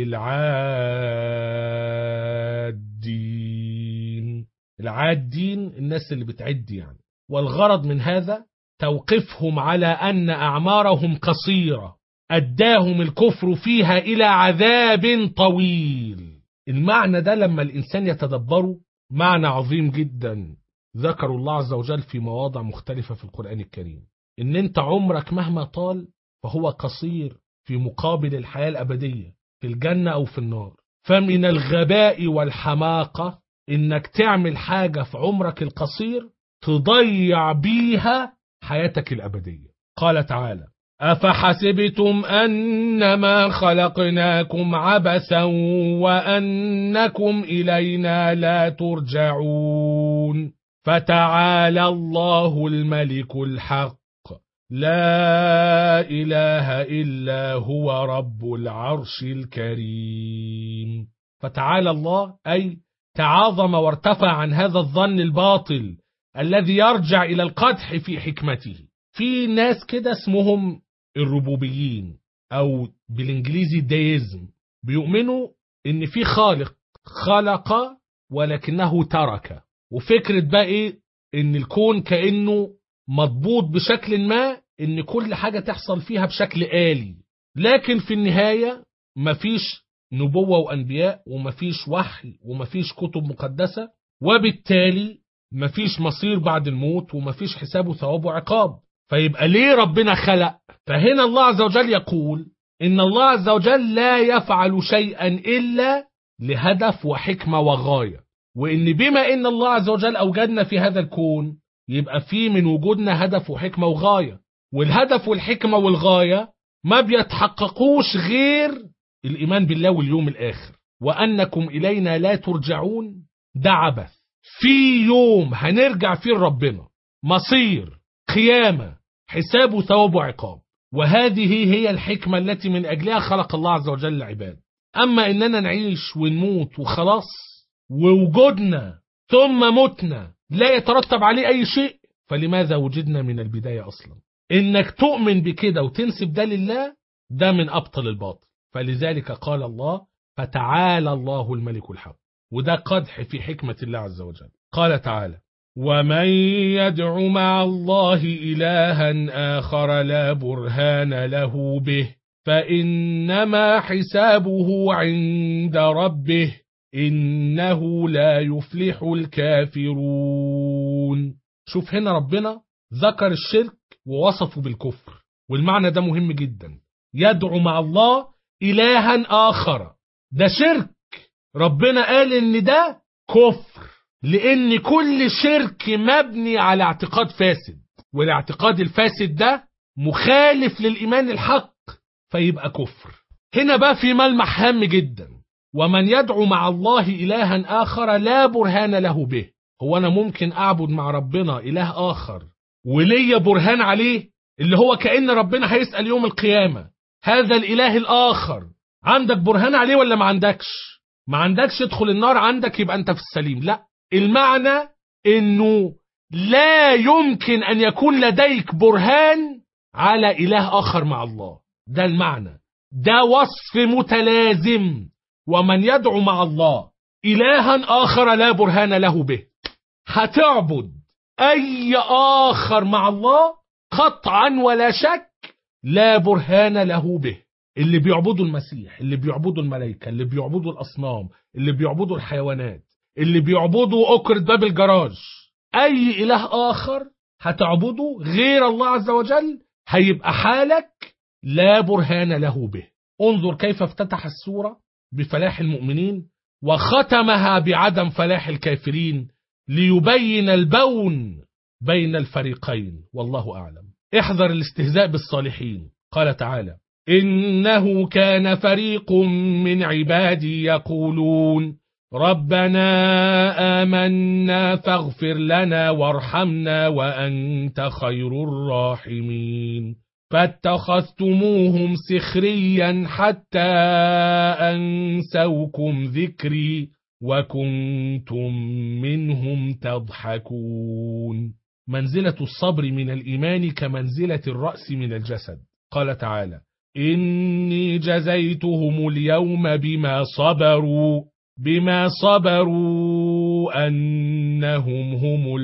العادين. العادين الناس اللي بتعد يعني، والغرض من هذا توقفهم على أن أعمارهم قصيرة أداهم الكفر فيها إلى عذاب طويل. المعنى ده لما الإنسان يتدبره معنى عظيم جدا ذكر الله عز وجل في مواضع مختلفة في القرآن الكريم، إن أنت عمرك مهما طال فهو قصير في مقابل الحياة الأبدية في الجنة أو في النار. فمن الغباء والحماقة إنك تعمل حاجة في عمرك القصير تضيع بيها حياتك الأبدية. قال تعالى أفحسبتم أنما خلقناكم عبثا وأنكم إلينا لا ترجعون فتعالى الله الملك الحق لا إله إلا هو رب العرش الكريم. فتعالى الله أي تعاظم وارتفع عن هذا الظن الباطل الذي يرجع إلى القدح في حكمته. في ناس كده اسمهم الربوبيين أو بالإنجليزي دايزم، بيؤمنوا إن في خالق خلق ولكنه ترك، وفكرة بقى إيه إن الكون كأنه مضبوط بشكل ما، إن كل حاجة تحصل فيها بشكل آلي، لكن في النهاية مفيش نبوة وأنبياء ومفيش وحي ومفيش كتب مقدسة، وبالتالي مفيش مصير بعد الموت ومفيش حساب وثواب وعقاب. فيبقى ليه ربنا خلق؟ فهنا الله عز وجل يقول إن الله عز وجل لا يفعل شيئا إلا لهدف وحكمة وغاية، وإن بما إن الله عز وجل أوجدنا في هذا الكون يبقى فيه من وجودنا هدف وحكمة وغاية، والهدف والحكمة والغاية ما بيتحققوش غير الإيمان بالله واليوم الآخر، وأنكم إلينا لا ترجعون. ده عبث، في يوم هنرجع فيه ربنا، مصير، قيامة، حساب وثواب وعقاب، وهذه هي الحكمة التي من أجلها خلق الله عز وجل العباد. أما إننا نعيش ونموت وخلاص ووجودنا ثم متنا لا يترتب عليه أي شيء، فلماذا وجدنا من البداية أصلا؟ إنك تؤمن بكده وتنسب ده لله ده من أبطل الباطل. فلذلك قال الله فتعالى الله الملك الحق، وده قدح في حكمة الله عز وجل. قال تعالى ومن يدع مع الله إلها آخر لا برهان له به فإنما حسابه عند ربه إنه لا يفلح الكافرون. شوف هنا ربنا ذكر الشرك ووصفه بالكفر، والمعنى ده مهم جدا. يدعو مع الله إلها آخر، ده شرك. ربنا قال إن ده كفر، لأن كل شرك مبني على اعتقاد فاسد، والاعتقاد الفاسد ده مخالف للإيمان الحق، فيبقى كفر. هنا بقى في ملمح هام جدا: ومن يدعو مع الله إلها آخر لا برهان له به. هو أنا ممكن أعبد مع ربنا إله آخر وليا برهان عليه؟ اللي هو كأن ربنا هيسأل يوم القيامة: هذا الإله الآخر عندك برهان عليه ولا ما عندكش؟ ما عندكش ادخل النار، عندك يبقى أنت في السليم. لا، المعنى إنه لا يمكن أن يكون لديك برهان على إله آخر مع الله. ده المعنى، ده وصف متلازم. ومن يدعو مع الله إلها آخر لا برهان له به. هتعبد أي آخر مع الله قطعا ولا شك لا برهان له به. اللي بيعبدوا المسيح، اللي بيعبدوا الملائكة، اللي بيعبدوا الأصنام، اللي بيعبدوا الحيوانات، اللي بيعبدوا أكرة باب الجراج، أي إله آخر هتعبده غير الله عز وجل هيبقى حالك لا برهان له به. انظر كيف افتتح السورة بفلاح المؤمنين وختمها بعدم فلاح الكافرين، ليبين البون بين الفريقين. والله أعلم. احذر الاستهزاء بالصالحين. قال تعالى: إنه كان فريق من عبادي يقولون ربنا آمنا فاغفر لنا وارحمنا وأنت خير الراحمين فاتخذتموهم سخريا حتى أنسوكم ذكري وكنتم منهم تضحكون. منزلة الصبر من الإيمان كمنزلة الرأس من الجسد. قال تعالى: إني جزيتهم اليوم بما صبروا أنهم هم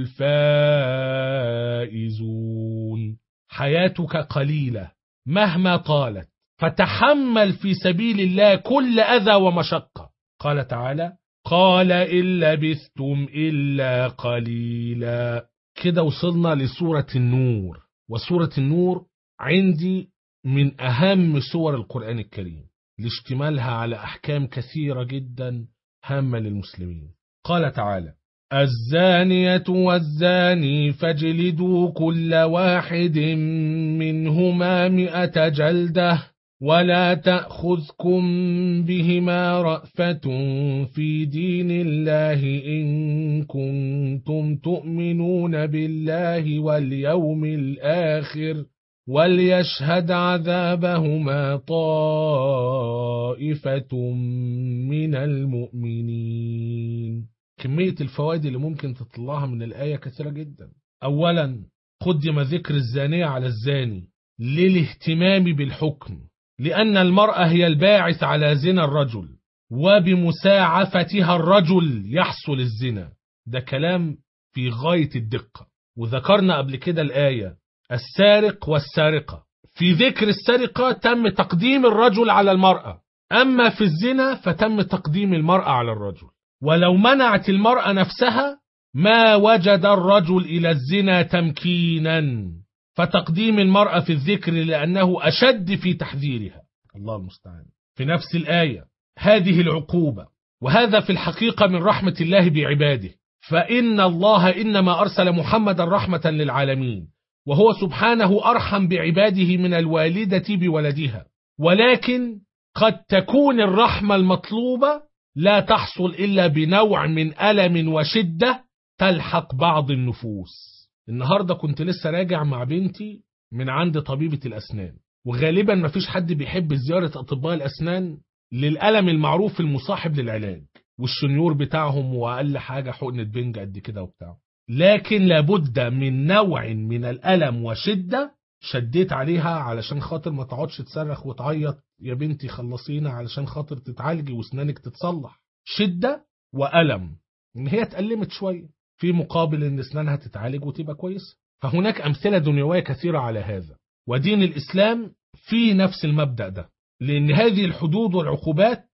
الفائزون. حياتك قليلة مهما طالت، فتحمل في سبيل الله كل أذى ومشقة. قال تعالى: قال إن لبثتم إلا قليلا. كده وصلنا لسورة النور. وسورة النور عندي من أهم سور القرآن الكريم لاشتمالها على أحكام كثيرة جدا هامة للمسلمين. قال تعالى: الزانية والزاني فاجلدوا كل واحد منهما 100 جلدة ولا تأخذكم بهما رأفة في دين الله إن كنتم تؤمنون بالله واليوم الآخر وليشهد عذابهما طائفة من المؤمنين. كمية الفوائد اللي ممكن تطلعها من الآية كثيرة جدا. أولا، قدم ذكر الزانية على الزاني للاهتمام بالحكم، لأن المرأة هي الباعث على زنا الرجل، وبمساعفتها الرجل يحصل الزنا. ده كلام في غاية الدقة. وذكرنا قبل كده الآية: السارق والسارقة. في ذكر السرقة تم تقديم الرجل على المرأة، أما في الزنا فتم تقديم المرأة على الرجل. ولو منعت المرأة نفسها ما وجد الرجل إلى الزنا تمكينا، فتقديم المرأة في الذكر لأنه أشد في تحذيرها. الله المستعان. في نفس الآية هذه العقوبة، وهذا في الحقيقة من رحمة الله بعباده، فإن الله إنما أرسل محمدا رحمة للعالمين، وهو سبحانه أرحم بعباده من الوالدة بولدها. ولكن قد تكون الرحمة المطلوبة لا تحصل إلا بنوع من ألم وشدة تلحق بعض النفوس. النهاردة كنت لسه راجع مع بنتي من عند طبيبة الأسنان، وغالبا ما فيش حد بيحب زيارة أطباء الأسنان للألم المعروف المصاحب للعلاج والشنيور بتاعهم، وأقل حاجة حقنة بنج قد كده وبتاع. لكن لابد من نوع من الألم وشدة. شديت عليها علشان خاطر ما تقعدش تصرخ وتعيط: يا بنتي خلصينا علشان خاطر تتعالجي واسنانك تتصلح. شدة وألم، ان هي اتألمت شوية في مقابل ان اسنانها تتعالج وتبقى كويسة. فهناك أمثلة دنيوية كثيرة على هذا، ودين الإسلام في نفس المبدأ ده، لأن هذه الحدود والعقوبات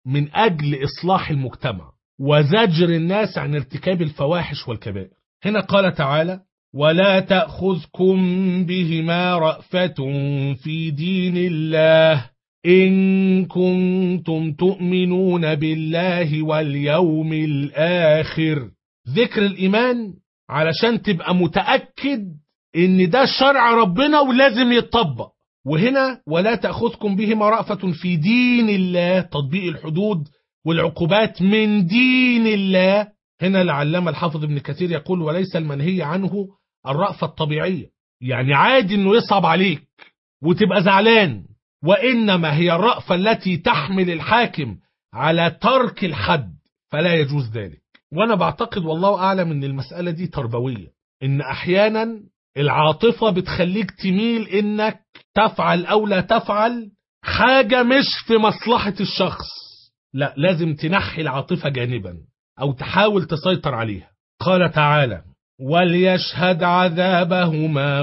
من أجل إصلاح المجتمع وزجر الناس عن ارتكاب الفواحش والكبائر. هنا قال تعالى: ولا تأخذكم بهما رأفة في دين الله إن كنتم تؤمنون بالله واليوم الآخر. ذكر الإيمان علشان تبقى متأكد إن ده شرع ربنا ولازم يتطبق. وهنا ولا تأخذكم بهما رأفة في دين الله، تطبيق الحدود والعقوبات من دين الله. هنا العلامة الحافظ ابن كثير يقول: وليس المنهي عنه الرأفة الطبيعية، يعني عادي إنه يصعب عليك وتبقى زعلان، وإنما هي الرأفة التي تحمل الحاكم على ترك الحد، فلا يجوز ذلك. وأنا بعتقد والله أعلم إن المسألة دي تربوية، إن أحيانا العاطفة بتخليك تميل إنك تفعل أو لا تفعل حاجة مش في مصلحة الشخص. لا، لازم تنحي العاطفة جانبا أو تحاول تسيطر عليها. قال تعالى: وليشهد عذابهما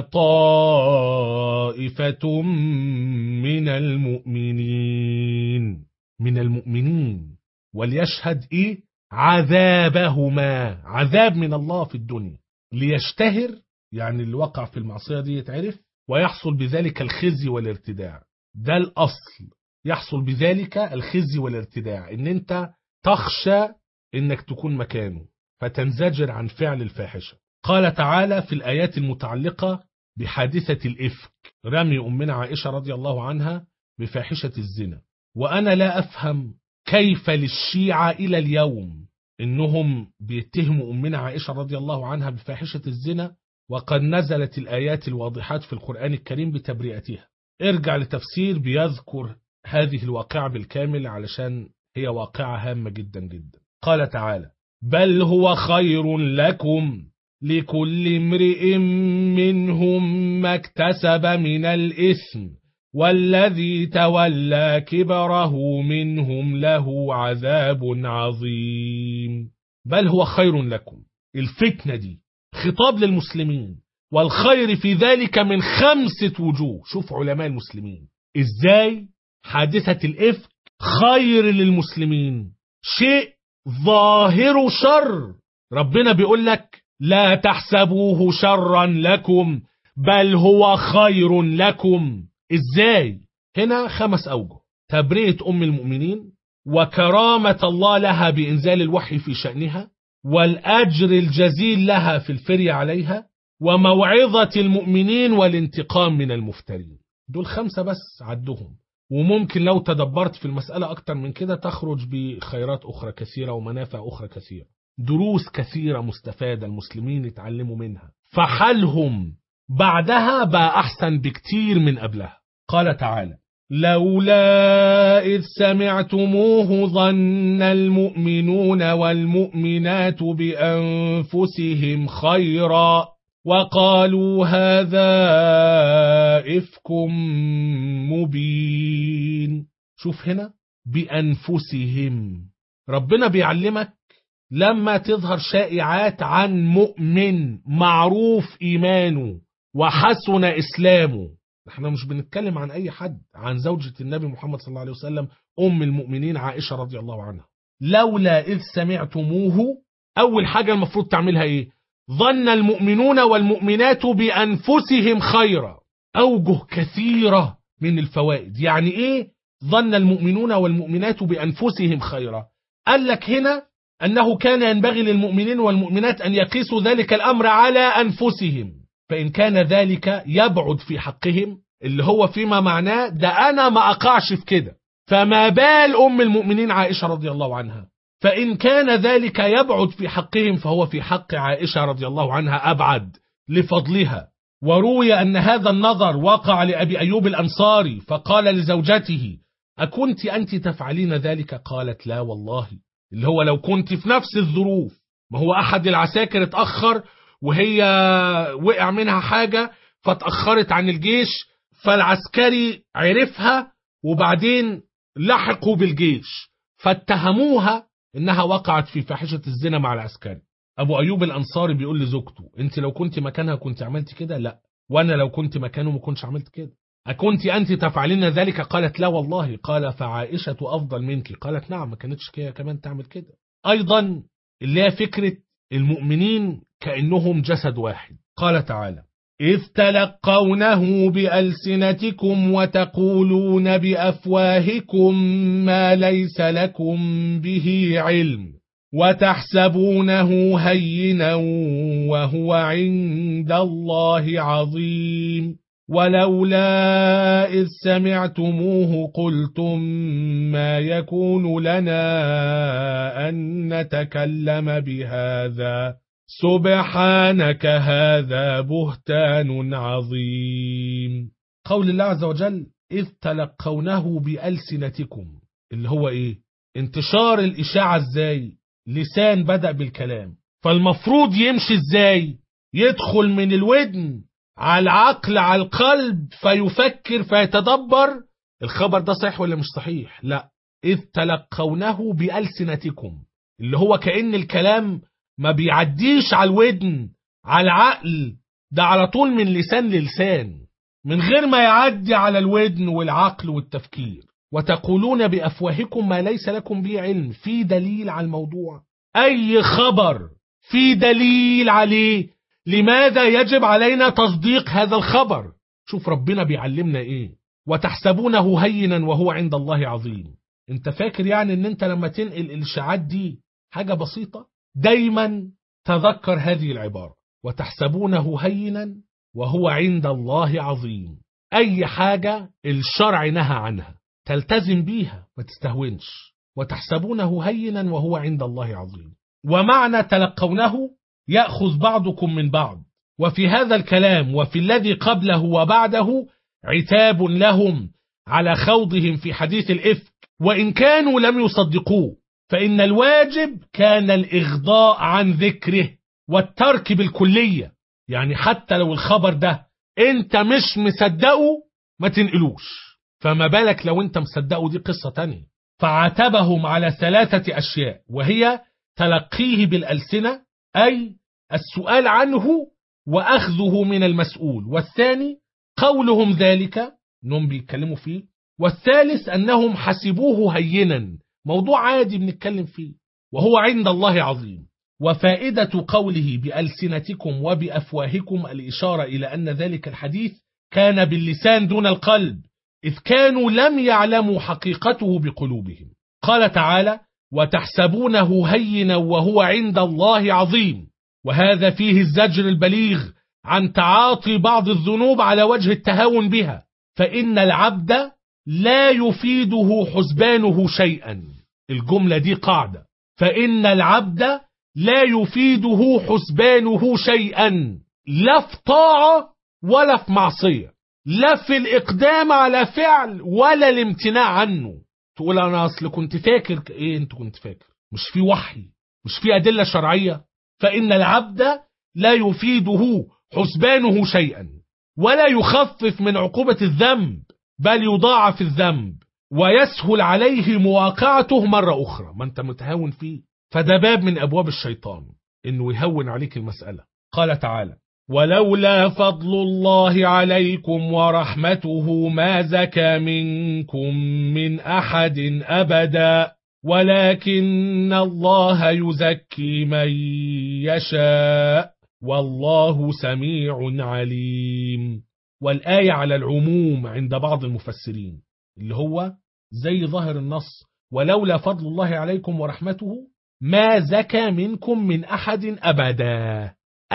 طائفة من المؤمنين. من المؤمنين. وليشهد إيه؟ عذابهما، عذاب من الله في الدنيا. ليشتهر يعني اللي وقع في المعصية دي يتعرف، ويحصل بذلك الخزي والارتداع. ده الأصل، يحصل بذلك الخزي والارتداع، إن أنت تخشى إنك تكون مكانه فتنزجر عن فعل الفاحشة. قال تعالى في الآيات المتعلقة بحادثة الإفك، رمي أمنا عائشة رضي الله عنها بفاحشة الزنا. وأنا لا أفهم كيف للشيعة إلى اليوم إنهم بيتهموا أمنا عائشة رضي الله عنها بفاحشة الزنا، وقد نزلت الآيات الواضحات في القرآن الكريم بتبرئتها. ارجع لتفسير بيذكر هذه الواقعة بالكامل علشان هي واقعة هامة جدا جدا. قال تعالى: بل هو خير لكم لكل امرئ منهم ما اكتسب من الإثم والذي تولى كبره منهم له عذاب عظيم. بل هو خير لكم، الفتنة دي خطاب للمسلمين، والخير في ذلك من 5 وجوه. شوف علماء المسلمين ازاي حادثة الإفك خير للمسلمين، شيء ظاهر شر. ربنا بيقول لك: لا تحسبوه شرا لكم بل هو خير لكم. ازاي؟ هنا 5 أوجه: تبرئة أم المؤمنين، وكرامة الله لها بإنزال الوحي في شأنها، والأجر الجزيل لها في الفري عليها، وموعظة المؤمنين والانتقام من المفترين. دول 5 بس عدهم، وممكن لو تدبرت في المسألة أكتر من كده تخرج بخيرات أخرى كثيرة ومنافع أخرى كثيرة، دروس كثيرة مستفادة المسلمين يتعلموا منها، فحالهم بعدها بقى أحسن بكتير من قبلها. قال تعالى: لولا إذ سمعتموه ظن المؤمنون والمؤمنات بأنفسهم خيرا وقالوا هذا إفك مبين. شوف هنا بأنفسهم، ربنا بيعلمك لما تظهر شائعات عن مؤمن معروف إيمانه وحسن إسلامه، احنا مش بنتكلم عن أي حد، عن زوجة النبي محمد صلى الله عليه وسلم أم المؤمنين عائشة رضي الله عنها. لولا إذ سمعتموه، أول حاجة المفروض تعملها إيه؟ ظن المؤمنون والمؤمنات بأنفسهم خيرا. أوجه كثيرة من الفوائد. يعني إيه ظن المؤمنون والمؤمنات بأنفسهم خيرا؟ قال لك هنا أنه كان ينبغي للمؤمنين والمؤمنات أن يقيسوا ذلك الأمر على أنفسهم، فإن كان ذلك يبعد في حقهم، اللي هو فيما معناه ده أنا ما أقعش في كده، فما بال أم المؤمنين عائشة رضي الله عنها. فإن كان ذلك يبعد في حقهم فهو في حق عائشة رضي الله عنها أبعد لفضلها. وروي أن هذا النظر وقع لأبي أيوب الأنصاري، فقال لزوجته: أكنت أنت تفعلين ذلك؟ قالت: لا والله. اللي هو لو كنت في نفس الظروف، ما هو أحد العساكر اتأخر وهي وقع منها حاجة فتأخرت عن الجيش، فالعسكري عرفها وبعدين لحقوا بالجيش فاتهموها إنها وقعت في فاحشة الزنا مع العسكري. أبو أيوب الأنصاري بيقول لزوجته: أنت لو كنت مكانها كنت عملت كده؟ لا، وأنا لو كنت مكانه ما كنتش عملت كده. أكنت أنت تفعلين ذلك؟ قالت لا والله. قال فعائشة أفضل منك؟ قالت نعم، ما كانتش كمان تعمل كده. أيضا اللي هي فكرة المؤمنين كأنهم جسد واحد. قال تعالى إذ تلقونه بألسنتكم وتقولون بأفواهكم ما ليس لكم به علم وتحسبونه هينا وهو عند الله عظيم ولولا إذ سمعتموه قلتم ما يكون لنا أن نتكلم بهذا سبحانك هذا بهتان عظيم. قول الله عز وجل إذ تلقونه بألسنتكم، اللي هو إيه؟ انتشار الإشاعة إزاي؟ لسان بدأ بالكلام، فالمفروض يمشي إزاي؟ يدخل من الودن على العقل على القلب فيفكر فيتدبر الخبر ده صحيح ولا مش صحيح. لا، إذ تلقونه بألسنتكم، اللي هو كأن الكلام ما بيعديش على الودن على العقل، ده على طول من لسان للسان من غير ما يعدي على الودن والعقل والتفكير. وتقولون بأفواهكم ما ليس لكم به علم، في دليل على الموضوع، أي خبر في دليل عليه، لماذا يجب علينا تصديق هذا الخبر؟ شوف ربنا بيعلمنا إيه، وتحسبونه هينا وهو عند الله عظيم. انت فاكر يعني ان انت لما تنقل الإشاعات دي حاجة بسيطة؟ دايما تذكر هذه العبارة، وتحسبونه هينا وهو عند الله عظيم. أي حاجة الشرع نهى عنها تلتزم بيها، ما تستهونش. وتحسبونه هينا وهو عند الله عظيم. ومعنى تلقونه يأخذ بعضكم من بعض، وفي هذا الكلام وفي الذي قبله وبعده عتاب لهم على خوضهم في حديث الإفك، وإن كانوا لم يصدقوه، فإن الواجب كان الإغضاء عن ذكره والترك بالكلية. يعني حتى لو الخبر ده انت مش مصدقه ما تنقلوش، فما بالك لو انت مصدقه، دي قصة تانية. فعاتبهم على 3 أشياء، وهي تلقيه بالألسنة أي السؤال عنه وأخذه من المسؤول، والثاني قولهم ذلك انهم بيتكلموا فيه، والثالث أنهم حسبوه هينا، موضوع عادي بنتكلم فيه، وهو عند الله عظيم. وفائدة قوله بألسنتكم وبأفواهكم الإشارة إلى أن ذلك الحديث كان باللسان دون القلب، إذ كانوا لم يعلموا حقيقته بقلوبهم. قال تعالى وتحسبونه هينا وهو عند الله عظيم، وهذا فيه الزجر البليغ عن تعاطي بعض الذنوب على وجه التهاون بها، فإن العبد لا يفيده حسبانه شيئا. الجملة دي قاعدة، فإن العبد لا يفيده حسبانه شيئا، لا في طاعة ولا في معصية، لا في الإقدام على فعل ولا الامتناع عنه. تقول أنا أصل كنت فاكر إيه؟ أنت كنت فاكر؟ مش في وحي، مش في أدلة شرعية. فإن العبد لا يفيده حسبانه شيئا ولا يخفف من عقوبة الذنب، بل يضاعف الذنب ويسهل عليه مواقعته مرة أخرى. ما أنت متهاون فيه، فده باب من أبواب الشيطان إنه يهون عليك المسألة. قال تعالى ولولا فضل الله عليكم ورحمته ما زكى منكم من أحد أبدا ولكن الله يزكي من يشاء والله سميع عليم. والآية على العموم عند بعض المفسرين، اللي هو زي ظاهر النص ولولا فضل الله عليكم ورحمته ما زكى منكم من أحد أبدا.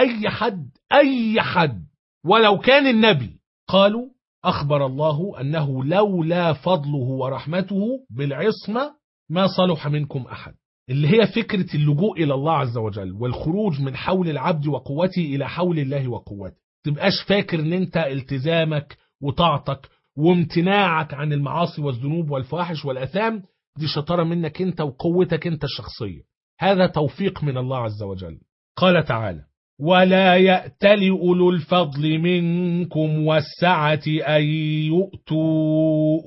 أي حد ولو كان النبي. قالوا أخبر الله أنه لولا فضله ورحمته بالعصمة ما صلح منكم أحد، اللي هي فكرة اللجوء إلى الله عز وجل والخروج من حول العبد وقوته إلى حول الله وقوته. تبقاش فاكر ان انت التزامك وطاعتك وامتناعك عن المعاصي والذنوب والفواحش والأثام دي شطارة منك انت وقوتك انت الشخصية، هذا توفيق من الله عز وجل. قال تعالى ولا يأتل أولو الفضل منكم والسعة أن يؤتوا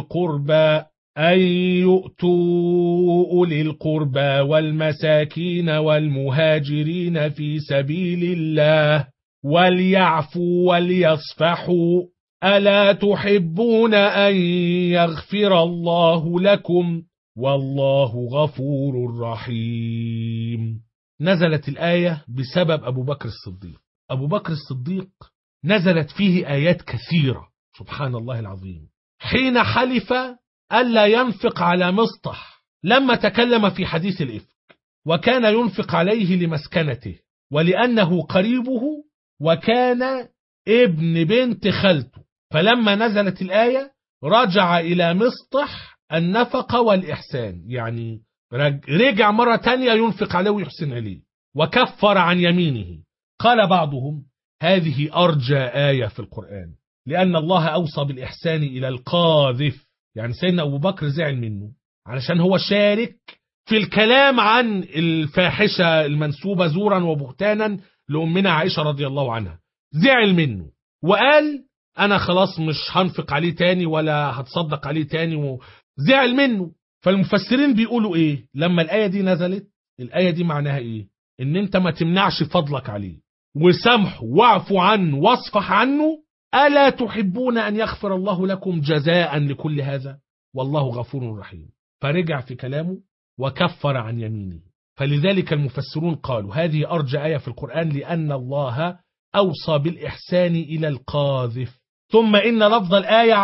أولي القربى والمساكين والمهاجرين في سبيل الله وليعفوا وليصفحوا ألا تحبون أن يغفر الله لكم والله غفور رحيم. نزلت الآية بسبب أبو بكر الصديق. أبو بكر الصديق نزلت فيه آيات كثيرة سبحان الله العظيم. حين حلف ألا ينفق على مصطح لما تكلم في حديث الإفك، وكان ينفق عليه لمسكنته ولأنه قريبه وكان ابن بنت خالته، فلما نزلت الآية رجع إلى مصطح النفقة والإحسان، يعني رجع مرة تانية ينفق عليه ويحسن عليه وكفر عن يمينه. قال بعضهم هذه أرجى آية في القرآن، لأن الله أوصى بالإحسان إلى القاذف، يعني سيدنا أبو بكر زعل منه علشان هو شارك في الكلام عن الفاحشة المنسوبة زورا وبهتانا لأمنا عائشة رضي الله عنها، زعل منه وقال أنا خلاص مش هنفق عليه تاني ولا هتصدق عليه تاني، وزعل منه. فالمفسرين بيقولوا إيه لما الآية دي نزلت؟ الآية دي معناها إيه؟ إن أنت ما تمنعش فضلك عليه وسامحه واعفو عنه واصفح عنه. ألا تحبون أن يغفر الله لكم جزاء لكل هذا والله غفور رحيم. فرجع في كلامه وكفر عن يمينه. فلذلك المفسرون قالوا هذه أرجى آية في القرآن، لأن الله أوصى بالإحسان إلى القاذف. ثم إن لفظ الآية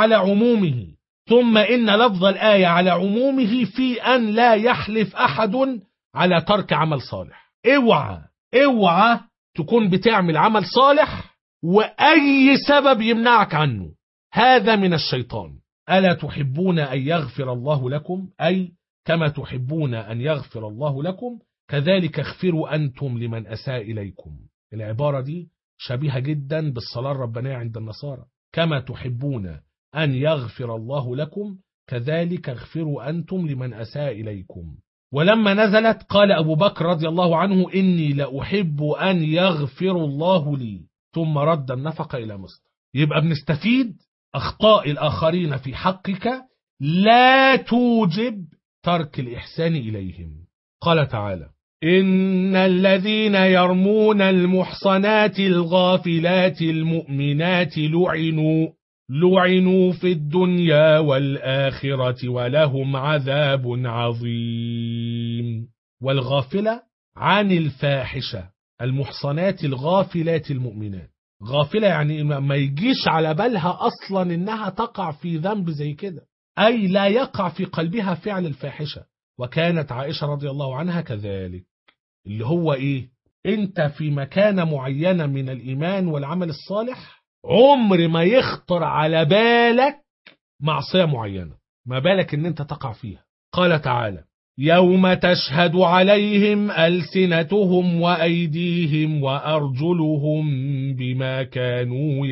على عمومه في أن لا يحلف أحد على ترك عمل صالح. اوعى تكون بتعمل عمل صالح وأي سبب يمنعك عنه، هذا من الشيطان. ألا تحبون أن يغفر الله لكم، أي كما تحبون أن يغفر الله لكم كذلك اغفروا أنتم لمن أساء إليكم. العبارة دي شبيهة جدا بالصلاة الربانية عند النصارى، كما تحبون أن يغفر الله لكم كذلك اغفروا أنتم لمن أساء إليكم. ولما نزلت قال أبو بكر رضي الله عنه إني لأحب أن يغفر الله لي، ثم رد النفقة إلى مصر. يبقى بنستفيد أخطاء الآخرين في حقك لا توجب ترك الإحسان إليهم. قال تعالى إن الذين يرمون المحصنات الغافلات المؤمنات لعنوا في الدنيا والآخرة ولهم عذاب عظيم. والغافلة عن الفاحشة، المحصنات الغافلات المؤمنات. غافلة يعني ما يجيش على بالها أصلا إنها تقع في ذنب زي كده، أي لا يقع في قلبها فعل الفاحشة. وكانت عائشة رضي الله عنها كذلك، اللي هو إيه؟ أنت في مكانة معينة من الإيمان والعمل الصالح، عمر ما يخطر على بالك معصية معينة، ما بالك إن أنت تقع فيها. قال تعالى يوم تشهد عليهم ألسنتهم وأيديهم وأرجلهم بما كانوا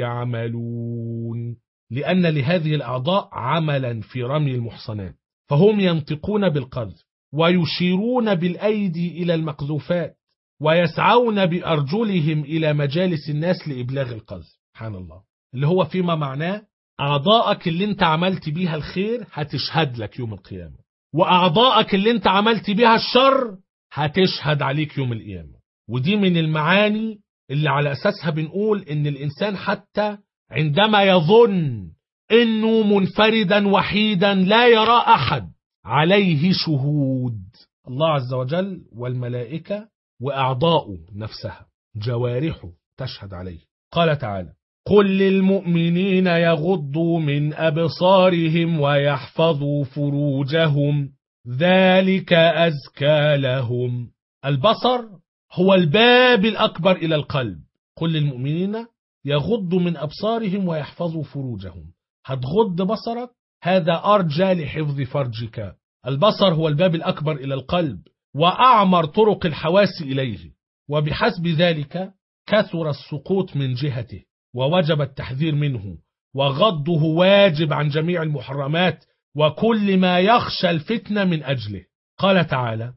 يعملون، لأن لهذه الأعضاء عملا في رمي المحصنات، فهم ينطقون بالقذف ويشيرون بالأيدي إلى المقذوفات ويسعون بأرجلهم إلى مجالس الناس لإبلاغ القذف. سبحان الله، اللي هو فيما معناه أعضائك اللي انت عملت بيها الخير هتشهد لك يوم القيامة، وأعضائك اللي انت عملت بيها الشر هتشهد عليك يوم القيامة. ودي من المعاني اللي على أساسها بنقول إن الإنسان حتى عندما يظن إنه منفردا وحيدا لا يرى أحد، عليه شهود الله عز وجل والملائكة وأعضاؤه نفسها جوارحه تشهد عليه. قال تعالى قل للمؤمنين يغضوا من أبصارهم ويحفظوا فروجهم ذلك أزكى لهم. البصر هو الباب الأكبر إلى القلب. قل للمؤمنين يغضوا من أبصارهم ويحفظوا فروجهم. هتغض بصرك، هذا أرجى لحفظ فرجك. البصر هو الباب الأكبر إلى القلب وأعمر طرق الحواس إليه، وبحسب ذلك كثر السقوط من جهته ووجب التحذير منه، وغضه واجب عن جميع المحرمات وكل ما يخشى الفتنة من أجله. قال تعالى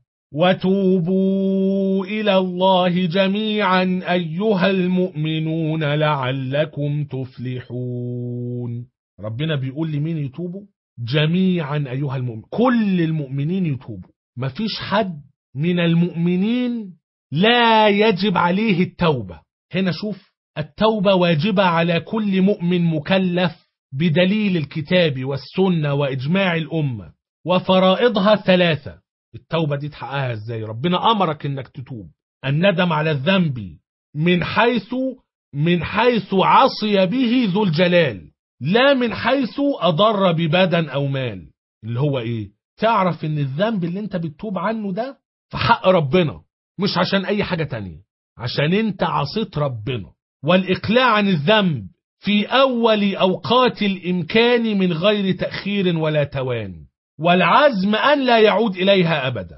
وتوبوا إلى الله جميعا أيها المؤمنون لعلكم تفلحون. ربنا بيقول لمين يتوبوا؟ جميعا أيها المؤمنين، كل المؤمنين يتوبوا. مفيش حد من المؤمنين لا يجب عليه التوبة. هنا شوف، التوبة واجبة على كل مؤمن مكلف بدليل الكتاب والسنة وإجماع الأمة وفرائضها 3. التوبة دي تحققها ازاي؟ ربنا أمرك انك تتوب. الندم على الذنب من حيث عصي به ذو الجلال، لا من حيث أضر ببدن أو مال. اللي هو ايه؟ تعرف ان الذنب اللي انت بتتوب عنه ده في حق ربنا، مش عشان اي حاجة تانية، عشان انت عصيت ربنا. والإقلاع عن الذنب في أول أوقات الإمكان من غير تأخير ولا توان، والعزم أن لا يعود إليها أبدا.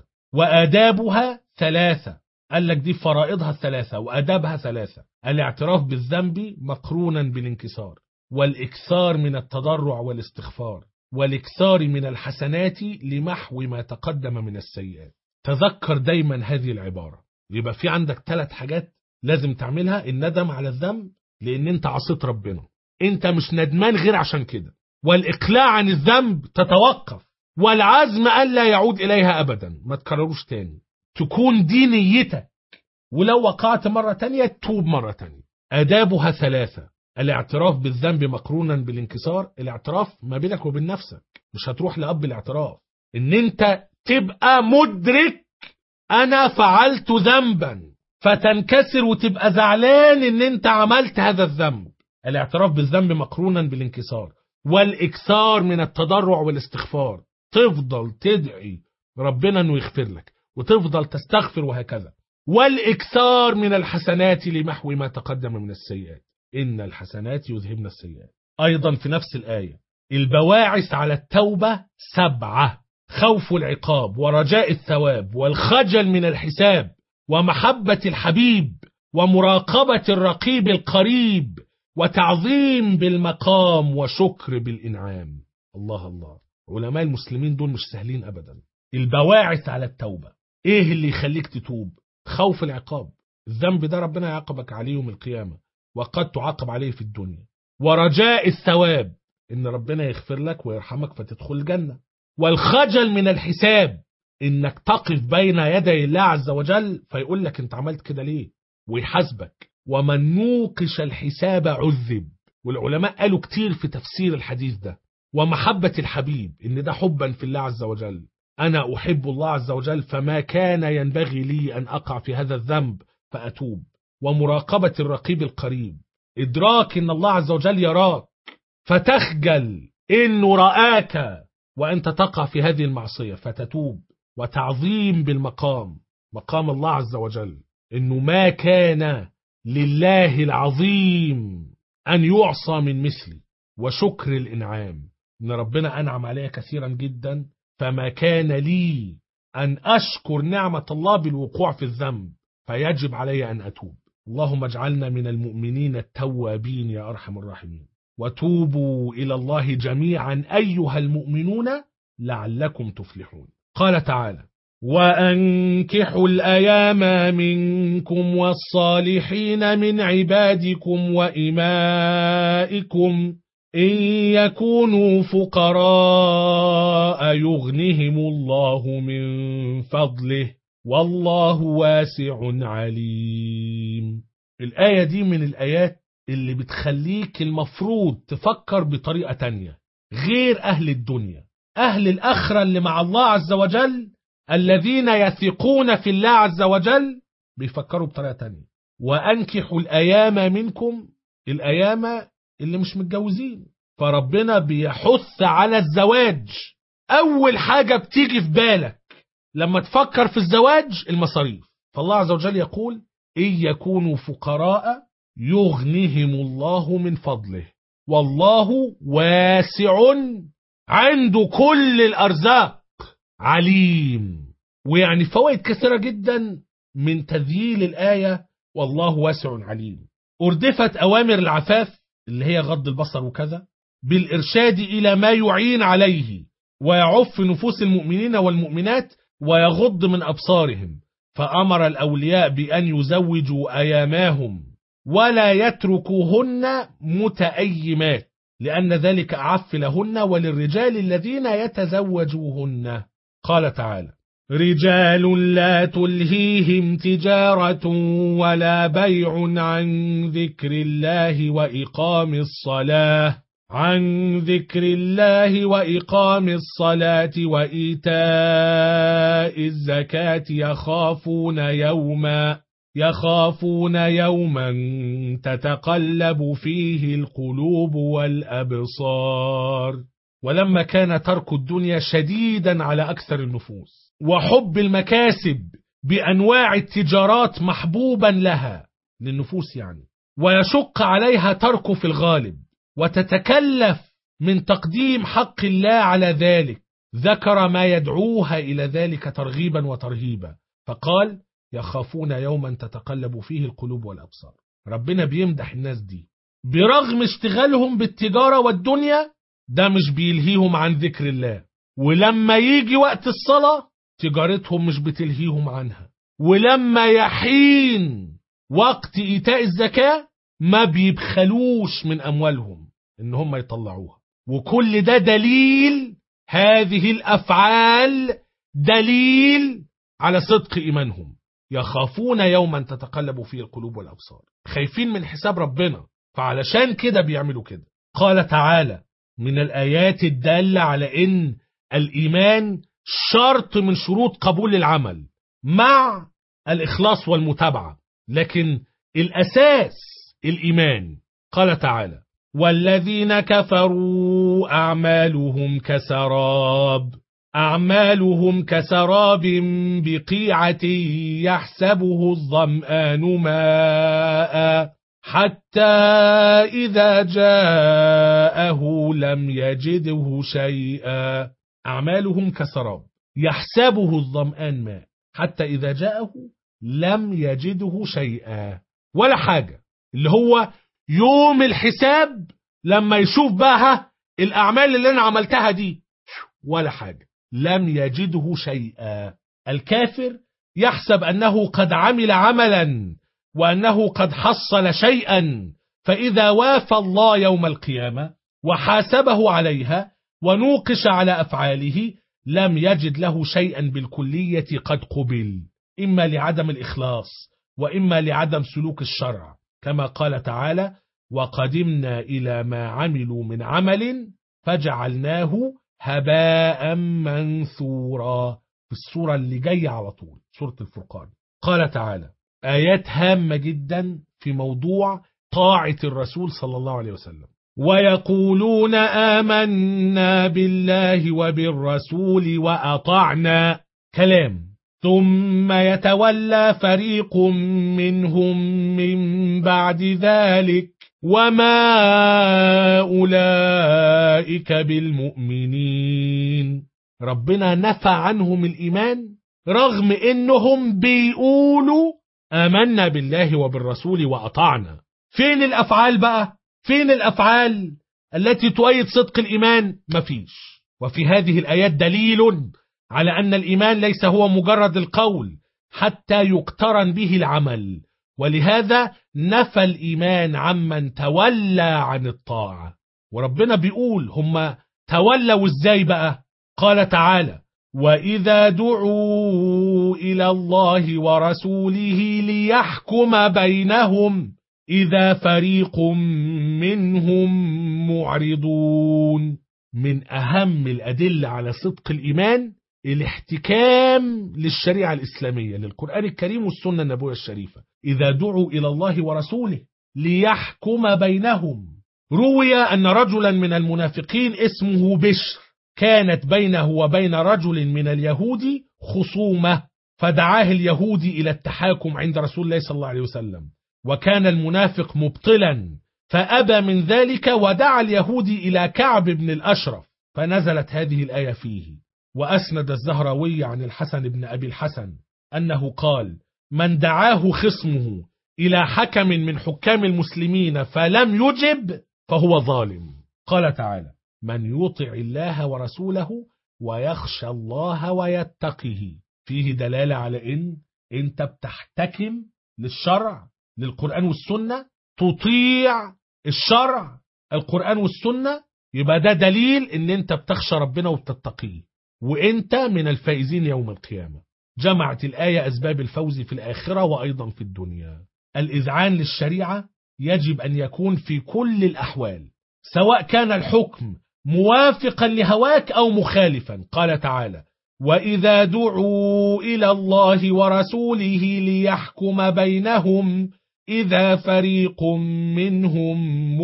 وآدابها 3. قال لك دي فرائضها 3 وآدابها 3. الاعتراف بالذنب مقرونا بالانكسار، والإكثار من التضرع والاستغفار، والإكثار من الحسنات لمحو ما تقدم من السيئات. تذكر دايما هذه العبارة. يبقى في عندك 3 حاجات لازم تعملها. الندم على الذنب لأن انت عصيت ربنا، انت مش ندمان غير عشان كده. والإقلاع عن الذنب تتوقف، والعزم ألا يعود إليها أبدا، ما تكرروش تاني، تكون دي نيتك. ولو وقعت مرة تانية توب مرة تانية. آدابها 3. الاعتراف بالذنب مقرونا بالانكسار. الاعتراف ما بينك وبين نفسك، مش هتروح لأب الاعتراف. ان انت تبقى مدرك انا فعلت ذنبا، فتنكسر وتبقى زعلان ان انت عملت هذا الذنب. الاعتراف بالذنب مقرونا بالانكسار، والاكثار من التضرع والاستغفار. تفضل تدعي ربنا انه يغفر لك، وتفضل تستغفر، وهكذا. والاكثار من الحسنات لمحو ما تقدم من السيئات، ان الحسنات يذهبن السيئات. ايضا في نفس الآية البواعث على التوبة 7: خوف العقاب، ورجاء الثواب، والخجل من الحساب، ومحبة الحبيب، ومراقبة الرقيب القريب، وتعظيم بالمقام، وشكر بالإنعام. الله الله، علماء المسلمين دول مش سهلين أبدا. البواعث على التوبة، إيه اللي يخليك تتوب؟ خوف العقاب، الذنب ده ربنا يعاقبك عليه يوم القيامة، وقد تعاقب عليه في الدنيا. ورجاء الثواب، إن ربنا يغفر لك ويرحمك فتدخل الجنة. والخجل من الحساب، إنك تقف بين يدي الله عز وجل فيقول لك أنت عملت كده ليه ويحاسبك. ومن نوقش الحساب عذب، والعلماء قالوا كتير في تفسير الحديث ده. ومحبة الحبيب، إن ده حبا في الله عز وجل، أنا أحب الله عز وجل فما كان ينبغي لي أن أقع في هذا الذنب فأتوب. ومراقبة الرقيب القريب، إدراك إن الله عز وجل يراك فتخجل إنه رآك وأنت تقع في هذه المعصية فتتوب. وتعظيم بالمقام، مقام الله عز وجل، إنه ما كان لله العظيم أن يعصى من مثلي. وشكر الإنعام، إن ربنا أنعم علي كثيرا جدا، فما كان لي أن أشكر نعمة الله بالوقوع في الذنب، فيجب علي أن أتوب. اللهم اجعلنا من المؤمنين التوابين يا أرحم الراحمين. وتوبوا إلى الله جميعا أيها المؤمنون لعلكم تفلحون. قال تعالى: وأنكحوا الأيام منكم والصالحين من عبادكم وإمائكم إن يكونوا فقراء يغنهم الله من فضله والله واسع عليم. الآية دي من الآيات اللي بتخليك المفروض تفكر بطريقة تانية غير أهل الدنيا. أهل الآخرة اللي مع الله عز وجل، الذين يثقون في الله عز وجل، بيفكروا بطريقة تانية. وأنكحوا الأيام منكم، الأيام اللي مش متجوزين، فربنا بيحث على الزواج. أول حاجة بتيجي في بالك لما تفكر في الزواج المصاريف، فالله عز وجل يقول: إن يكونوا فقراء يغنهم الله من فضله والله واسع عنده كل الأرزاق عليم. ويعني فوائد كثيرة جدا من تذييل الآية والله واسع عليم. أردفت أوامر العفاف اللي هي غض البصر وكذا بالإرشاد إلى ما يعين عليه ويعف نفوس المؤمنين والمؤمنات ويغض من أبصارهم، فأمر الأولياء بأن يزوجوا أياماهم ولا يتركوهن متأيمات، لأن ذلك أعف لهن وللرجال الذين يتزوجوهن. قال تعالى: رجال لا تلهيهم تجارة ولا بيع عن ذكر الله وإقام الصلاة. عن ذكر الله وإقام الصلاة وإيتاء الزكاة يخافون يوما تتقلب فيه القلوب والأبصار. ولما كان ترك الدنيا شديدا على أكثر النفوس، وحب المكاسب بأنواع التجارات محبوبا لها للنفوس يعني، ويشق عليها ترك في الغالب، وتتكلف من تقديم حق الله على ذلك، ذكر ما يدعوها إلى ذلك ترغيبا وترهيبا، فقال يخافون يوما تتقلب فيه القلوب والأبصار. ربنا بيمدح الناس دي برغم اشتغالهم بالتجارة والدنيا، ده مش بيلهيهم عن ذكر الله، ولما يجي وقت الصلاة تجارتهم مش بتلهيهم عنها، ولما يحين وقت إيتاء الزكاة ما بيبخلوش من أموالهم إن هم يطلعوها. وكل ده دليل، هذه الأفعال دليل على صدق إيمانهم. يخافون يوما تتقلب فيه القلوب والأبصار، خايفين من حساب ربنا، فعلشان كده بيعملوا كده. قال تعالى من الآيات الدالة على إن الإيمان شرط من شروط قبول العمل مع الإخلاص والمتابعة، لكن الأساس الإيمان. قال تعالى والذين كفروا أعمالهم كسراب بقيعة يحسبه الظمآن ماء حتى إذا جاءه لم يجده شيئا. أعمالهم كسراب يحسبه الظمآن ماء حتى إذا جاءه لم يجده شيئا، ولا حاجة. اللي هو يوم الحساب لما يشوف بقى الأعمال اللي أنا عملتها دي، ولا حاجة، لم يجده شيئا. الكافر يحسب أنه قد عمل عملا وأنه قد حصل شيئا، فإذا وافى الله يوم القيامة وحاسبه عليها ونوقش على أفعاله لم يجد له شيئا بالكلية قد قبل، إما لعدم الإخلاص وإما لعدم سلوك الشرع، كما قال تعالى وقدمنا إلى ما عملوا من عمل فجعلناه هباء منثورا، في السورة اللي جاية على طول، سورة الفرقان. قال تعالى آيات هامة جدا في موضوع طاعة الرسول صلى الله عليه وسلم. ويقولون آمنا بالله وبالرسول وأطعنا، كلام، ثم يتولى فريق منهم من بعد ذلك وما أولئك بالمؤمنين. ربنا نفى عنهم الإيمان رغم إنهم بيقولوا آمنا بالله وبالرسول وأطعنا. فين الأفعال بقى؟ فين الأفعال التي تؤيد صدق الإيمان؟ مفيش. وفي هذه الآيات دليل على أن الإيمان ليس هو مجرد القول حتى يقترن به العمل، ولهذا نفى الإيمان عمن تولى عن الطاعة. وربنا بيقول هم تولوا إزاي بقى؟ قال تعالى وإذا دعوا إلى الله ورسوله ليحكم بينهم إذا فريق منهم معرضون. من أهم الأدلة على صدق الإيمان الاحتكام للشريعة الإسلامية، للقرآن الكريم والسنة النبوية الشريفة. إذا دعوا إلى الله ورسوله ليحكم بينهم. روي أن رجلا من المنافقين اسمه بشر كانت بينه وبين رجل من اليهود خصومة، فدعاه اليهودي إلى التحاكم عند رسول الله صلى الله عليه وسلم، وكان المنافق مبطلا فأبى من ذلك، ودعا اليهودي إلى كعب بن الأشرف، فنزلت هذه الآية فيه. وأسند الزهراوي عن الحسن بن أبي الحسن أنه قال من دعاه خصمه إلى حكم من حكام المسلمين فلم يجب فهو ظالم. قال تعالى من يطع الله ورسوله ويخشى الله ويتقه. فيه دلالة على إن أنت بتحتكم للشرع، للقرآن والسنة، تطيع الشرع القرآن والسنة، يبقى ده دليل إن أنت بتخشى ربنا وبتتقيه، وأنت من الفائزين يوم القيامة. جمعت الآية أسباب الفوز في الآخرة وأيضا في الدنيا. الإذعان للشريعة يجب أن يكون في كل الأحوال، سواء كان الحكم موافقا لهواك أو مخالفا. قال تعالى: وإذا دعوا إلى الله ورسوله ليحكم بينهم إذا فريق منهم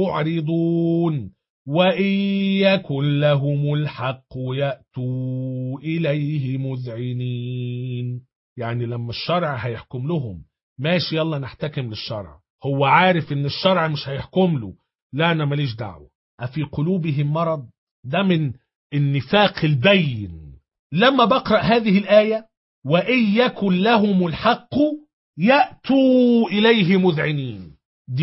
معرضون وإن يكن لهم الحق يأتوا إليه مذعنين. يعني لما الشرع هيحكم لهم، ماشي يلا نحتكم للشرع، هو عارف ان الشرع مش هيحكم له، لا انا ماليش دعوة. أفي قلوبهم مرض؟ ده من النفاق البين. لما بقرأ هذه الآية وإن يكن لهم الحق يأتوا إليه مذعنين، دي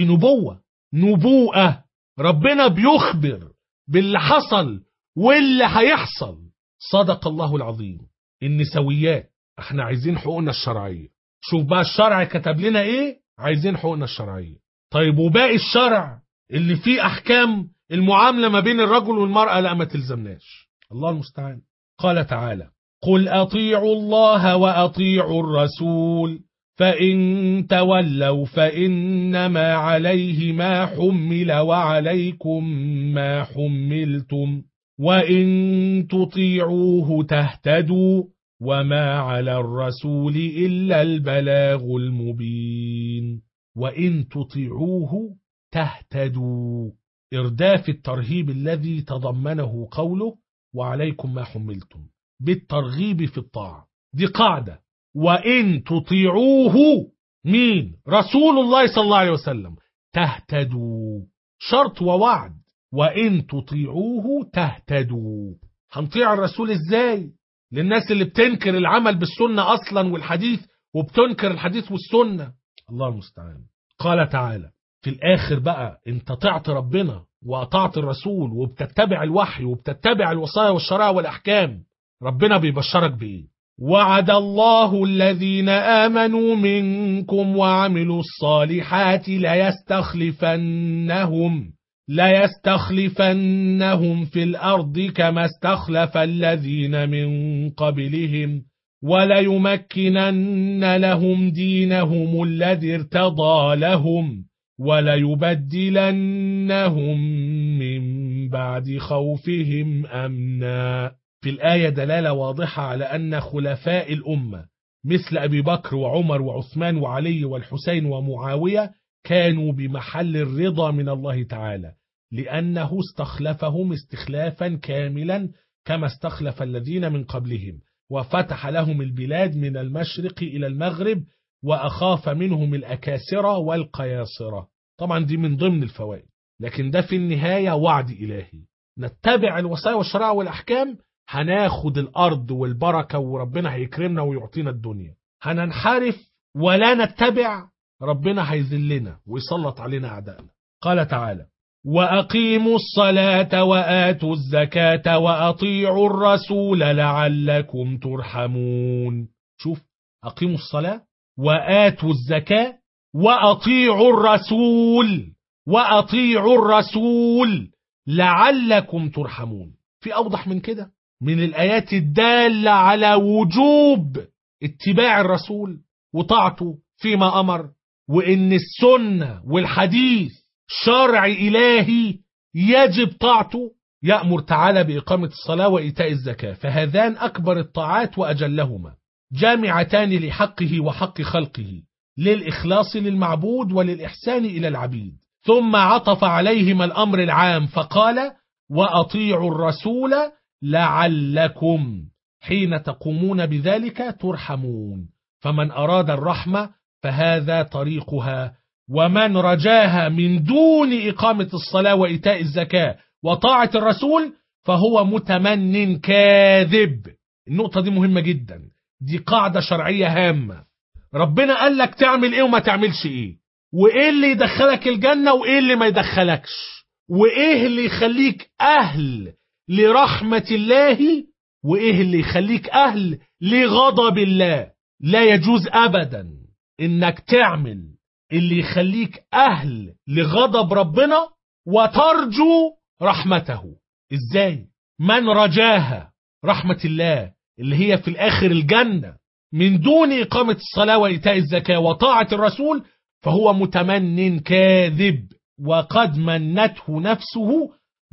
نبوءة. ربنا بيخبر باللي حصل واللي هيحصل. صدق الله العظيم. النسويات، احنا عايزين حقوقنا الشرعية. شوف بقى الشرع كتب لنا ايه، عايزين حقوقنا الشرعية. طيب وباقي الشرع اللي فيه أحكام المعاملة ما بين الرجل والمرأة لا ما تلزمناش. الله المستعان. قال تعالى: قل أطيعوا الله وأطيعوا الرسول فإن تولوا فإنما عليه ما حمل وعليكم ما حملتم وإن تطيعوه تهتدوا وما على الرسول إلا البلاغ المبين. وإن تطيعوه تهتدوا، إرداف الترهيب الذي تضمنه قوله وعليكم ما حملتم بالترغيب في الطاعة. دي قاعدة. وإن تطيعوه، مين؟ رسول الله صلى الله عليه وسلم، تهتدوا، شرط ووعد. وإن تطيعوه تهتدوا. هنطيع الرسول ازاي؟ للناس اللي بتنكر العمل بالسنة أصلا والحديث، وبتنكر الحديث والسنة. الله المستعان. قال تعالى في الآخر بقى: انت طعت ربنا وأطعت الرسول وبتتبع الوحي وبتتبع الوصايا والشرائع والأحكام، ربنا بيبشرك بإيه؟ وعد الله الذين آمنوا منكم وعملوا الصالحات ليستخلفنهم في الأرض كما استخلف الذين من قبلهم وليمكنن لهم دينهم الذي ارتضى لهم وليبدلنهم من بعد خوفهم أمنا. في الآية دلالة واضحة على أن خلفاء الأمة مثل أبي بكر وعمر وعثمان وعلي والحسين ومعاوية كانوا بمحل الرضا من الله تعالى، لأنه استخلفهم استخلافا كاملا كما استخلف الذين من قبلهم، وفتح لهم البلاد من المشرق إلى المغرب، وأخاف منهم الأكاسرة والقياصرة. طبعا دي من ضمن الفوائد، لكن ده في النهاية وعد إلهي. نتبع الوصايا والشرائع والأحكام، هناخد الأرض والبركة وربنا هيكرمنا ويعطينا الدنيا. هننحرف ولا نتبع، ربنا هيذلنا ويسلط علينا أعدائنا. قال تعالى: وأقيموا الصلاة وآتوا الزكاة وأطيعوا الرسول لعلكم ترحمون. شوف، أقيموا الصلاة وآتوا الزكاة وأطيعوا الرسول لعلكم ترحمون. في أوضح من كده من الآيات الدالة على وجوب اتباع الرسول وطاعته فيما أمر، وإن السنة والحديث شرع إلهي يجب طاعته. يأمر تعالى بإقامة الصلاة وإيتاء الزكاة، فهذان أكبر الطاعات وأجلهما، جامعتان لحقه وحق خلقه، للإخلاص للمعبود وللإحسان إلى العبيد. ثم عطف عليهما الأمر العام فقال: وأطيعوا الرسول لعلكم حين تقومون بذلك ترحمون. فمن أراد الرحمة فهذا طريقها، ومن رجاها من دون إقامة الصلاة وإيتاء الزكاة وطاعة الرسول فهو متمن كاذب. النقطة دي مهمة جدا، دي قاعدة شرعية هامة. ربنا قال لك تعمل ايه وما تعملش ايه، وايه اللي يدخلك الجنة وايه اللي ما يدخلكش، وايه اللي يخليك اهل لرحمة الله وايه اللي يخليك اهل لغضب الله. لا يجوز ابدا انك تعمل اللي يخليك اهل لغضب ربنا وترجو رحمته. ازاي؟ من رجاها رحمة الله اللي هي في الاخر الجنة من دون إقامة الصلاة وإيتاء الزكاة وطاعة الرسول فهو متمن كاذب، وقد منته نفسه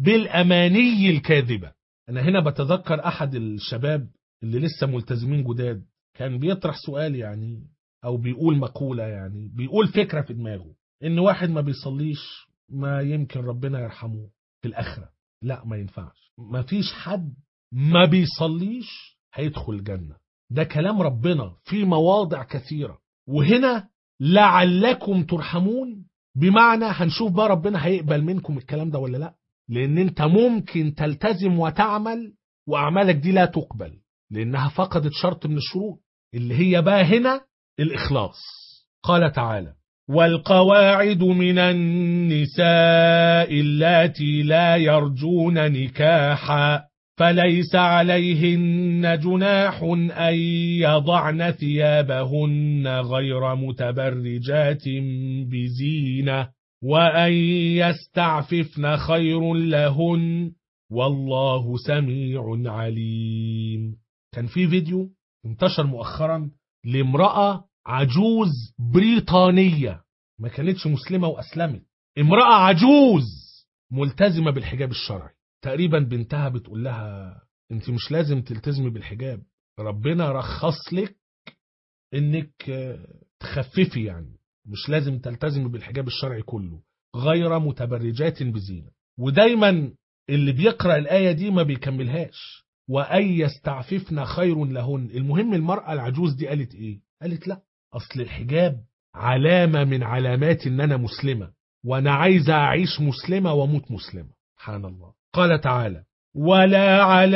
بالأماني الكاذبة. أنا هنا بتذكر أحد الشباب اللي لسه ملتزمين جداد كان بيطرح سؤال يعني، أو بيقول مقولة يعني، بيقول فكرة في دماغه إن واحد ما بيصليش ما يمكن ربنا يرحمه في الآخرة. لا، ما ينفعش. ما فيش حد ما بيصليش هيدخل الجنة. ده كلام ربنا في مواضع كثيرة. وهنا لعلكم ترحمون، بمعنى هنشوف بقى ربنا هيقبل منكم الكلام ده ولا لا. لأن انت ممكن تلتزم وتعمل وأعمالك دي لا تقبل لأنها فقدت شرط من الشروط اللي هي بقى هنا الإخلاص. قال تعالى: والقواعد من النساء اللاتي لا يرجون نكاحا فليس عليهن جناح أن يضعن ثيابهن غير متبرجات بزينة وأن يستعففن خير لهن والله سميع عليم. كان في فيديو انتشر مؤخرا لامرأة عجوز بريطانية ما كانتش مسلمة وأسلمت، امرأة عجوز ملتزمة بالحجاب الشرعي. تقريبا بنتها بتقول لها انت مش لازم تلتزمي بالحجاب، ربنا رخص لك انك تخففي، يعني مش لازم تلتزمي بالحجاب الشرعي كله، غير متبرجات بزينة. ودايما اللي بيقرأ الآية دي ما بيكملهاش، وأن يستعففن خير لهن. المهم المرأة العجوز دي قالت ايه؟ قالت لا، اصل الحجاب علامة من علامات ان انا مسلمة، وانا عايزة اعيش مسلمة واموت مسلمة. سبحان الله. قال تعالى: ولا على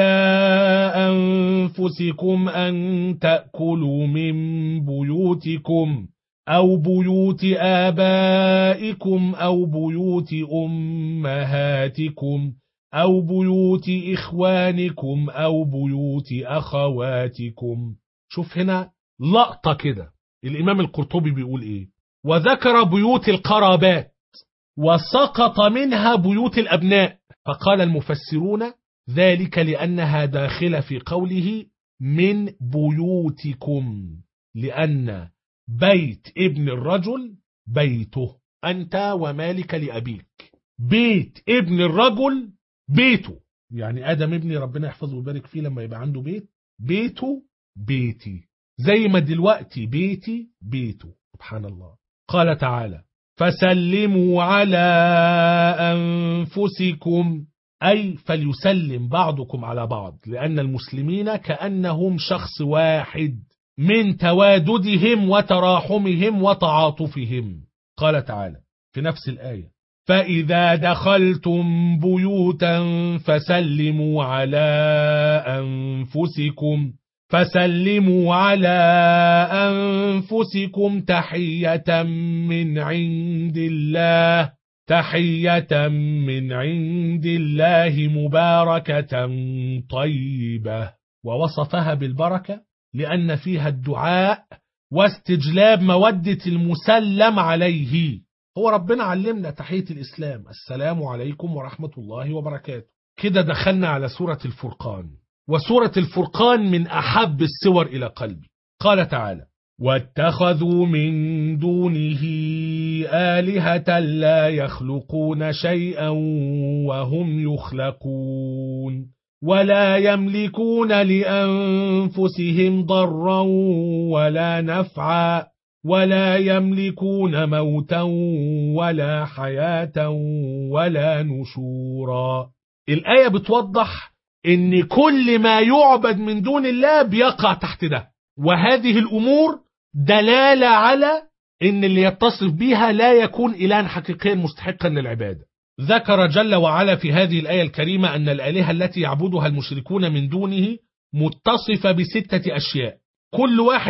أنفسكم أن تأكلوا من بيوتكم أو بيوت آبائكم أو بيوت أمهاتكم أو بيوت إخوانكم أو بيوت أخواتكم. شوف هنا لقطة كده، الإمام القرطبي بيقول إيه؟ وذكر بيوت القرابات وسقط منها بيوت الأبناء، فقال المفسرون ذلك لأنها داخلة في قوله من بيوتكم، لأن بيت ابن الرجل بيته، أنت ومالك لأبيك. بيت ابن الرجل بيته، يعني آدم ابني ربنا يحفظه ويبارك فيه لما يبقى عنده بيت، بيته بيتي، زي ما دلوقتي بيتي بيته. سبحان الله. قال تعالى: فسلموا على أنفسكم، أي فليسلم بعضكم على بعض، لأن المسلمين كأنهم شخص واحد من تواددهم وتراحمهم وتعاطفهم. قال تعالى في نفس الآية: فإذا دخلتم بيوتا فسلموا على أنفسكم تحية من عند الله مباركة طيبة. ووصفها بالبركة لأن فيها الدعاء واستجلاب مودة المسلم عليه. هو ربنا علمنا تحية الإسلام: السلام عليكم ورحمة الله وبركاته. كده دخلنا على سورة الفرقان، وسورة الفرقان من أحب السور إلى قلبي. قال تعالى: واتخذوا من دونه آلهة لا يخلقون شيئا وهم يخلقون ولا يملكون لأنفسهم ضرا ولا نفعا ولا يملكون موتا ولا حياة ولا نشورا. الآية بتوضح ان كل ما يعبد من دون الله بيقع تحت ده، وهذه الأمور دلالة على ان اللي يتصف بها لا يكون إلها حقيقيا مستحقا للعبادة. ذكر جل وعلا في هذه الآية الكريمة أن الآلهة التي يعبدها المشركون من دونه متصفة ب6 أشياء، كل واحد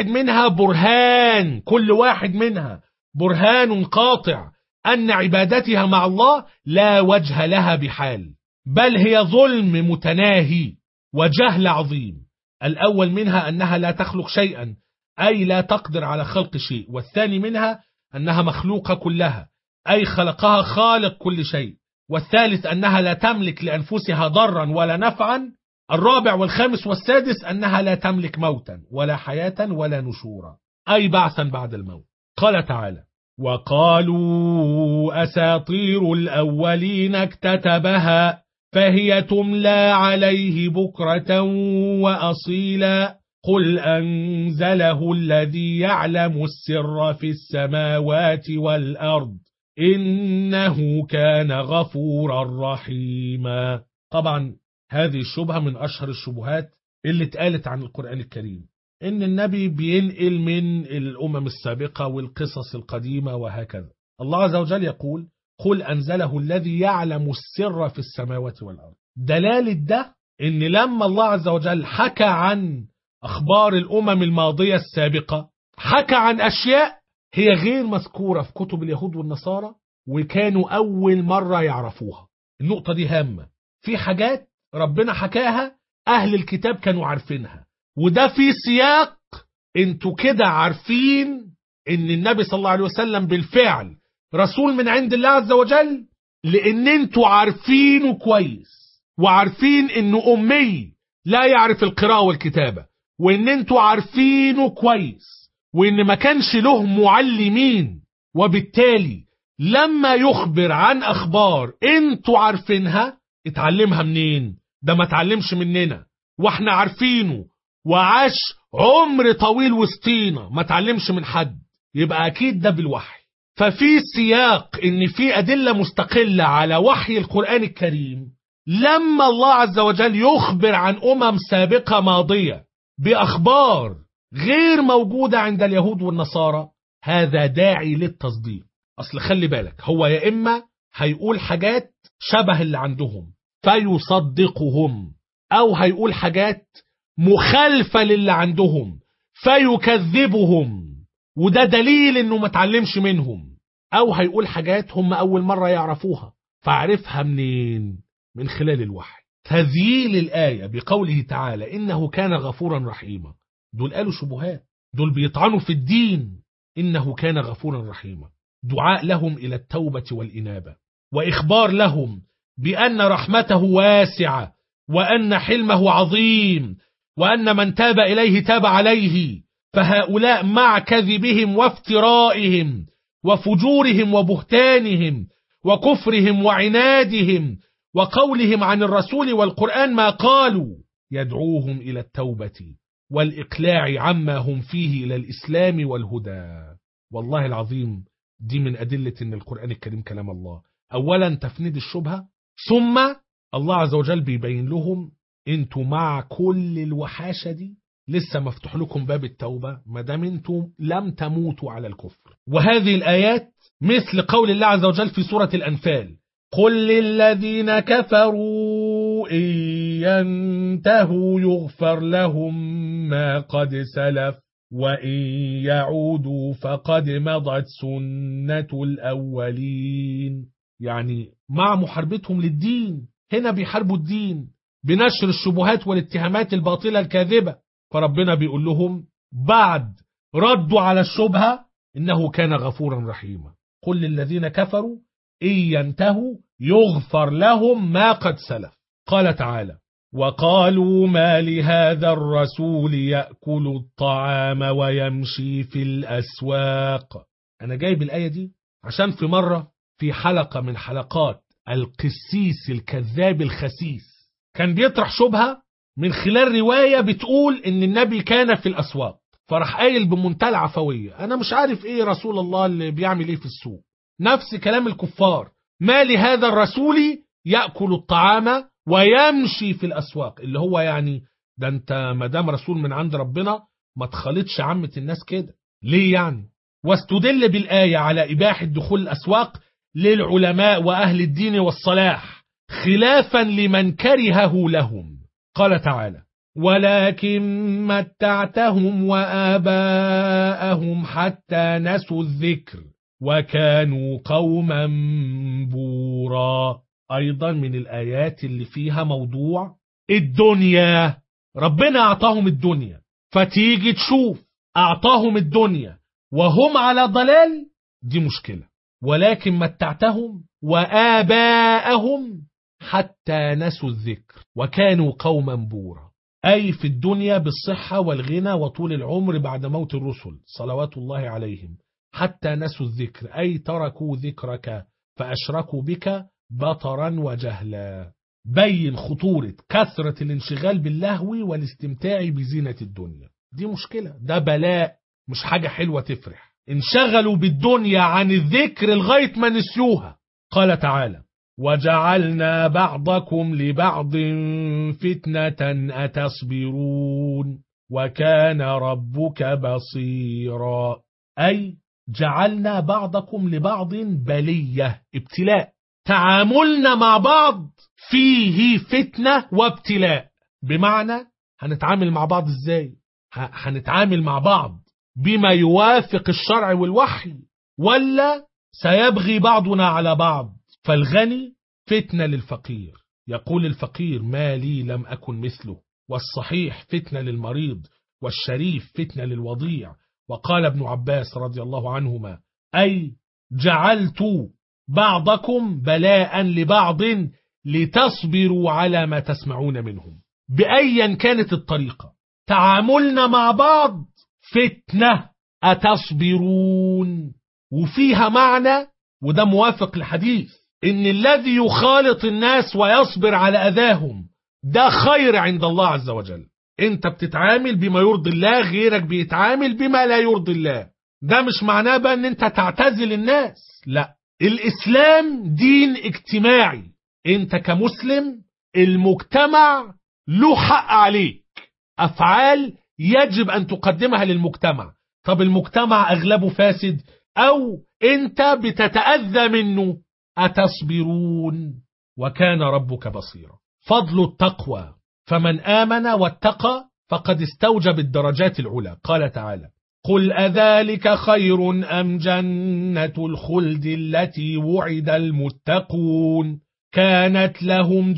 منها برهان قاطع أن عبادتها مع الله لا وجه لها بحال، بل هي ظلم متناهي وجهل عظيم. الأول منها أنها لا تخلق شيئا، أي لا تقدر على خلق شيء. والثاني منها أنها مخلوقة كلها، أي خلقها خالق كل شيء. والثالث أنها لا تملك لأنفسها ضرا ولا نفعا. الرابع والخامس والسادس أنها لا تملك موتا ولا حياة ولا نشورا، أي بعثا بعد الموت. قال تعالى: وقالوا أساطير الأولين اكتتبها فهي تملى عليه بكرة وأصيلا قل أنزله الذي يعلم السر في السماوات والأرض إنه كان غفورا رحيما. طبعا هذه الشبهة من أشهر الشبهات اللي اتقالت عن القرآن الكريم، إن النبي بينقل من الأمم السابقة والقصص القديمة وهكذا. الله عز وجل يقول قل أنزله الذي يعلم السر في السماوات والأرض. دلالة ده إن لما الله عز وجل حكى عن أخبار الأمم الماضية السابقة حكى عن أشياء هي غير مذكورة في كتب اليهود والنصارى وكانوا أول مرة يعرفوها. النقطة دي هامة. في حاجات ربنا حكاها أهل الكتاب كانوا عارفينها، وده في سياق انتوا كده عارفين ان النبي صلى الله عليه وسلم بالفعل رسول من عند الله عز وجل، لان انتوا عارفينه كويس وعارفين انه أمي لا يعرف القراءة والكتابة، وان انتوا عارفينه كويس وان ما كانش له معلمين، وبالتالي لما يخبر عن اخبار انتوا عارفينها اتعلمها منين؟ ده ما اتعلمش مننا واحنا عارفينه وعاش عمر طويل وسطينا، ما اتعلمش من حد، يبقى اكيد ده بالوحي. ففي سياق ان في ادلة مستقلة على وحي القرآن الكريم، لما الله عز وجل يخبر عن سابقة ماضية باخبار غير موجودة عند اليهود والنصارى، هذا داعي للتصديق. اصل خلي بالك، هو يا اما هيقول حاجات شبه اللي عندهم فيصدقهم، او هيقول حاجات مخالفة للي عندهم فيكذبهم، وده دليل انه ما اتعلمش منهم، او هيقول حاجات هم اول مرة يعرفوها فعرفها منين؟ من خلال الوحي. تذييل الآية بقوله تعالى إنه كان غفورا رحيما، دول قالوا شبهات، دول بيطعنوا في الدين. إنه كان غفورا رحيما دعاء لهم إلى التوبة والإنابة، وإخبار لهم بأن رحمته واسعة وأن حلمه عظيم وأن من تاب إليه تاب عليه. فهؤلاء مع كذبهم وافترائهم وفجورهم وبهتانهم وكفرهم وعنادهم وقولهم عن الرسول والقرآن ما قالوا، يدعوهم إلى التوبة والإقلاع عما هم فيه إلى الإسلام والهدى. والله العظيم دي من أدلة أن القرآن الكريم كلام الله. أولا تفنيد الشبهة، ثم الله عز وجل بيبين لهم انتوا مع كل الوحاشة دي لسه مفتوح لكم باب التوبة ما دام انتم لم تموتوا على الكفر. وهذه الآيات مثل قول الله عز وجل في سورة الأنفال قل للذين كفروا إن ينتهوا يغفر لهم ما قد سلف وإن يعودوا فقد مضت سنة الأولين. يعني مع محاربتهم للدين، هنا بيحاربوا الدين بنشر الشبهات والاتهامات الباطلة الكاذبة، فربنا بيقول لهم بعد ردوا على الشبهة إنه كان غفورا رحيما. قل للذين كفروا إن ينتهوا يغفر لهم ما قد سلف. قال تعالى وقالوا ما لهذا الرسول يأكل الطعام ويمشي في الأسواق. أنا جايب الآية دي عشان في مرة في حلقة من حلقات القسيس الكذاب الخسيس كان بيطرح شبهة من خلال رواية بتقول إن النبي كان في الأسواق، فرح قايل بمنتهى العفوية أنا مش عارف إيه رسول الله اللي بيعمل إيه في السوق. نفس كلام الكفار، ما لهذا الرسول يأكل الطعام ويمشي في الأسواق، اللي هو يعني ده أنت مدام رسول من عند ربنا ما تخلطش عامة الناس كده ليه يعني. واستدل بالآية على إباحة دخول الأسواق للعلماء وأهل الدين والصلاح خلافا لمن كرهه لهم. قال تعالى ولكن متعتهم وآباءهم حتى نسوا الذكر وكانوا قوما بورا. أيضا من الآيات اللي فيها موضوع الدنيا، ربنا أعطاهم الدنيا، فتيجي تشوف أعطاهم الدنيا وهم على ضلال، دي مشكلة. ولكن متعتهم وآباءهم حتى نسوا الذكر وكانوا قوما بورا، أي في الدنيا بالصحة والغنى وطول العمر بعد موت الرسل صلوات الله عليهم، حتى نسوا الذكر أي تركوا ذكرك فأشركوا بك بطرا وجهلا. بين خطورة كثرة الانشغال باللهو والاستمتاع بزينة الدنيا. دي مشكلة، ده بلاء، مش حاجة حلوة تفرح. انشغلوا بالدنيا عن الذكر لغاية ما نسيوها. قال تعالى: وجعلنا بعضكم لبعض فتنة أتصبرون وكان ربك بصيرا. أي جعلنا بعضكم لبعض بلية، ابتلاء. تعاملنا مع بعض فيه فتنة وابتلاء. بمعنى هنتعامل مع بعض ازاي؟ هنتعامل مع بعض بما يوافق الشرع والوحي، ولا سيبغي بعضنا على بعض؟ فالغني فتنة للفقير، يقول الفقير ما لي لم أكن مثله، والصحيح فتنة للمريض، والشريف فتنة للوضيع. وقال ابن عباس رضي الله عنهما: أي جعلت بعضكم بلاء لبعض لتصبروا على ما تسمعون منهم. بأيا كانت الطريقة تعاملنا مع بعض فتنة أتصبرون، وفيها معنى، وده موافق للحديث، إن الذي يخالط الناس ويصبر على أذاهم ده خير عند الله عز وجل. انت بتتعامل بما يرضي الله، غيرك بيتعامل بما لا يرضي الله. ده مش معناه بقى ان انت تعتزل الناس، لا. الإسلام دين اجتماعي، انت كمسلم المجتمع له حق عليك، أفعال يجب أن تقدمها للمجتمع. طب المجتمع أغلبه فاسد أو انت بتتأذى منه، أتصبرون وكان ربك بصيرا. فضل التقوى، فمن آمن واتقى فقد استوجب الدرجات العلى. قال تعالى: قل أذلك خير أم جنة الخلد التي وعد المتقون كانت لهم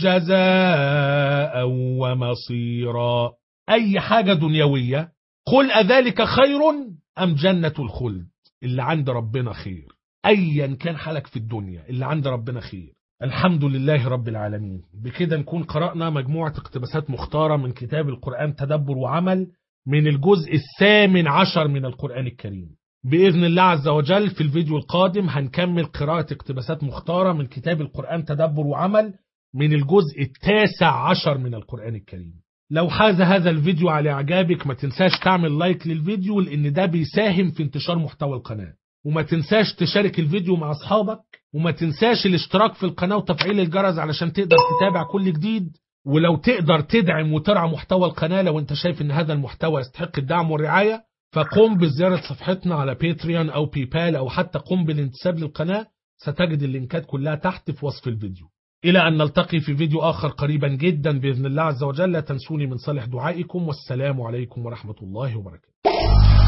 جزاء ومصيرا. أي حاجة دنيوية، قل أذلك خير أم جنة الخلد، اللي عند ربنا خير. أيا كان حالك في الدنيا، اللي عند ربنا خير. الحمد لله رب العالمين. بكده نكون قرأنا مجموعة اقتباسات مختارة من كتاب القرآن تدبر وعمل، من الجزء 18 من القرآن الكريم. بإذن الله عز وجل في الفيديو القادم هنكمل قراءة اقتباسات مختارة من كتاب القرآن تدبر وعمل من الجزء 19 من القرآن الكريم. لو حاز هذا الفيديو على إعجابك ما تنساش تعمل لايك للفيديو، لأن ده بيساهم في انتشار محتوى القناة. وما تنساش تشارك الفيديو مع أصحابك، وما تنساش الاشتراك في القناة وتفعيل الجرس علشان تقدر تتابع كل جديد. ولو تقدر تدعم وترعى محتوى القناة، لو انت شايف ان هذا المحتوى يستحق الدعم والرعاية، فقم بزيارة صفحتنا على باتريون او بيبال او حتى قم بالانتساب للقناة. ستجد اللينكات كلها تحت في وصف الفيديو. إلى أن نلتقي في فيديو آخر قريبا جدا بإذن الله عز وجل. لا تنسوني من صالح دعائكم، والسلام عليكم ورحمة الله وبركاته.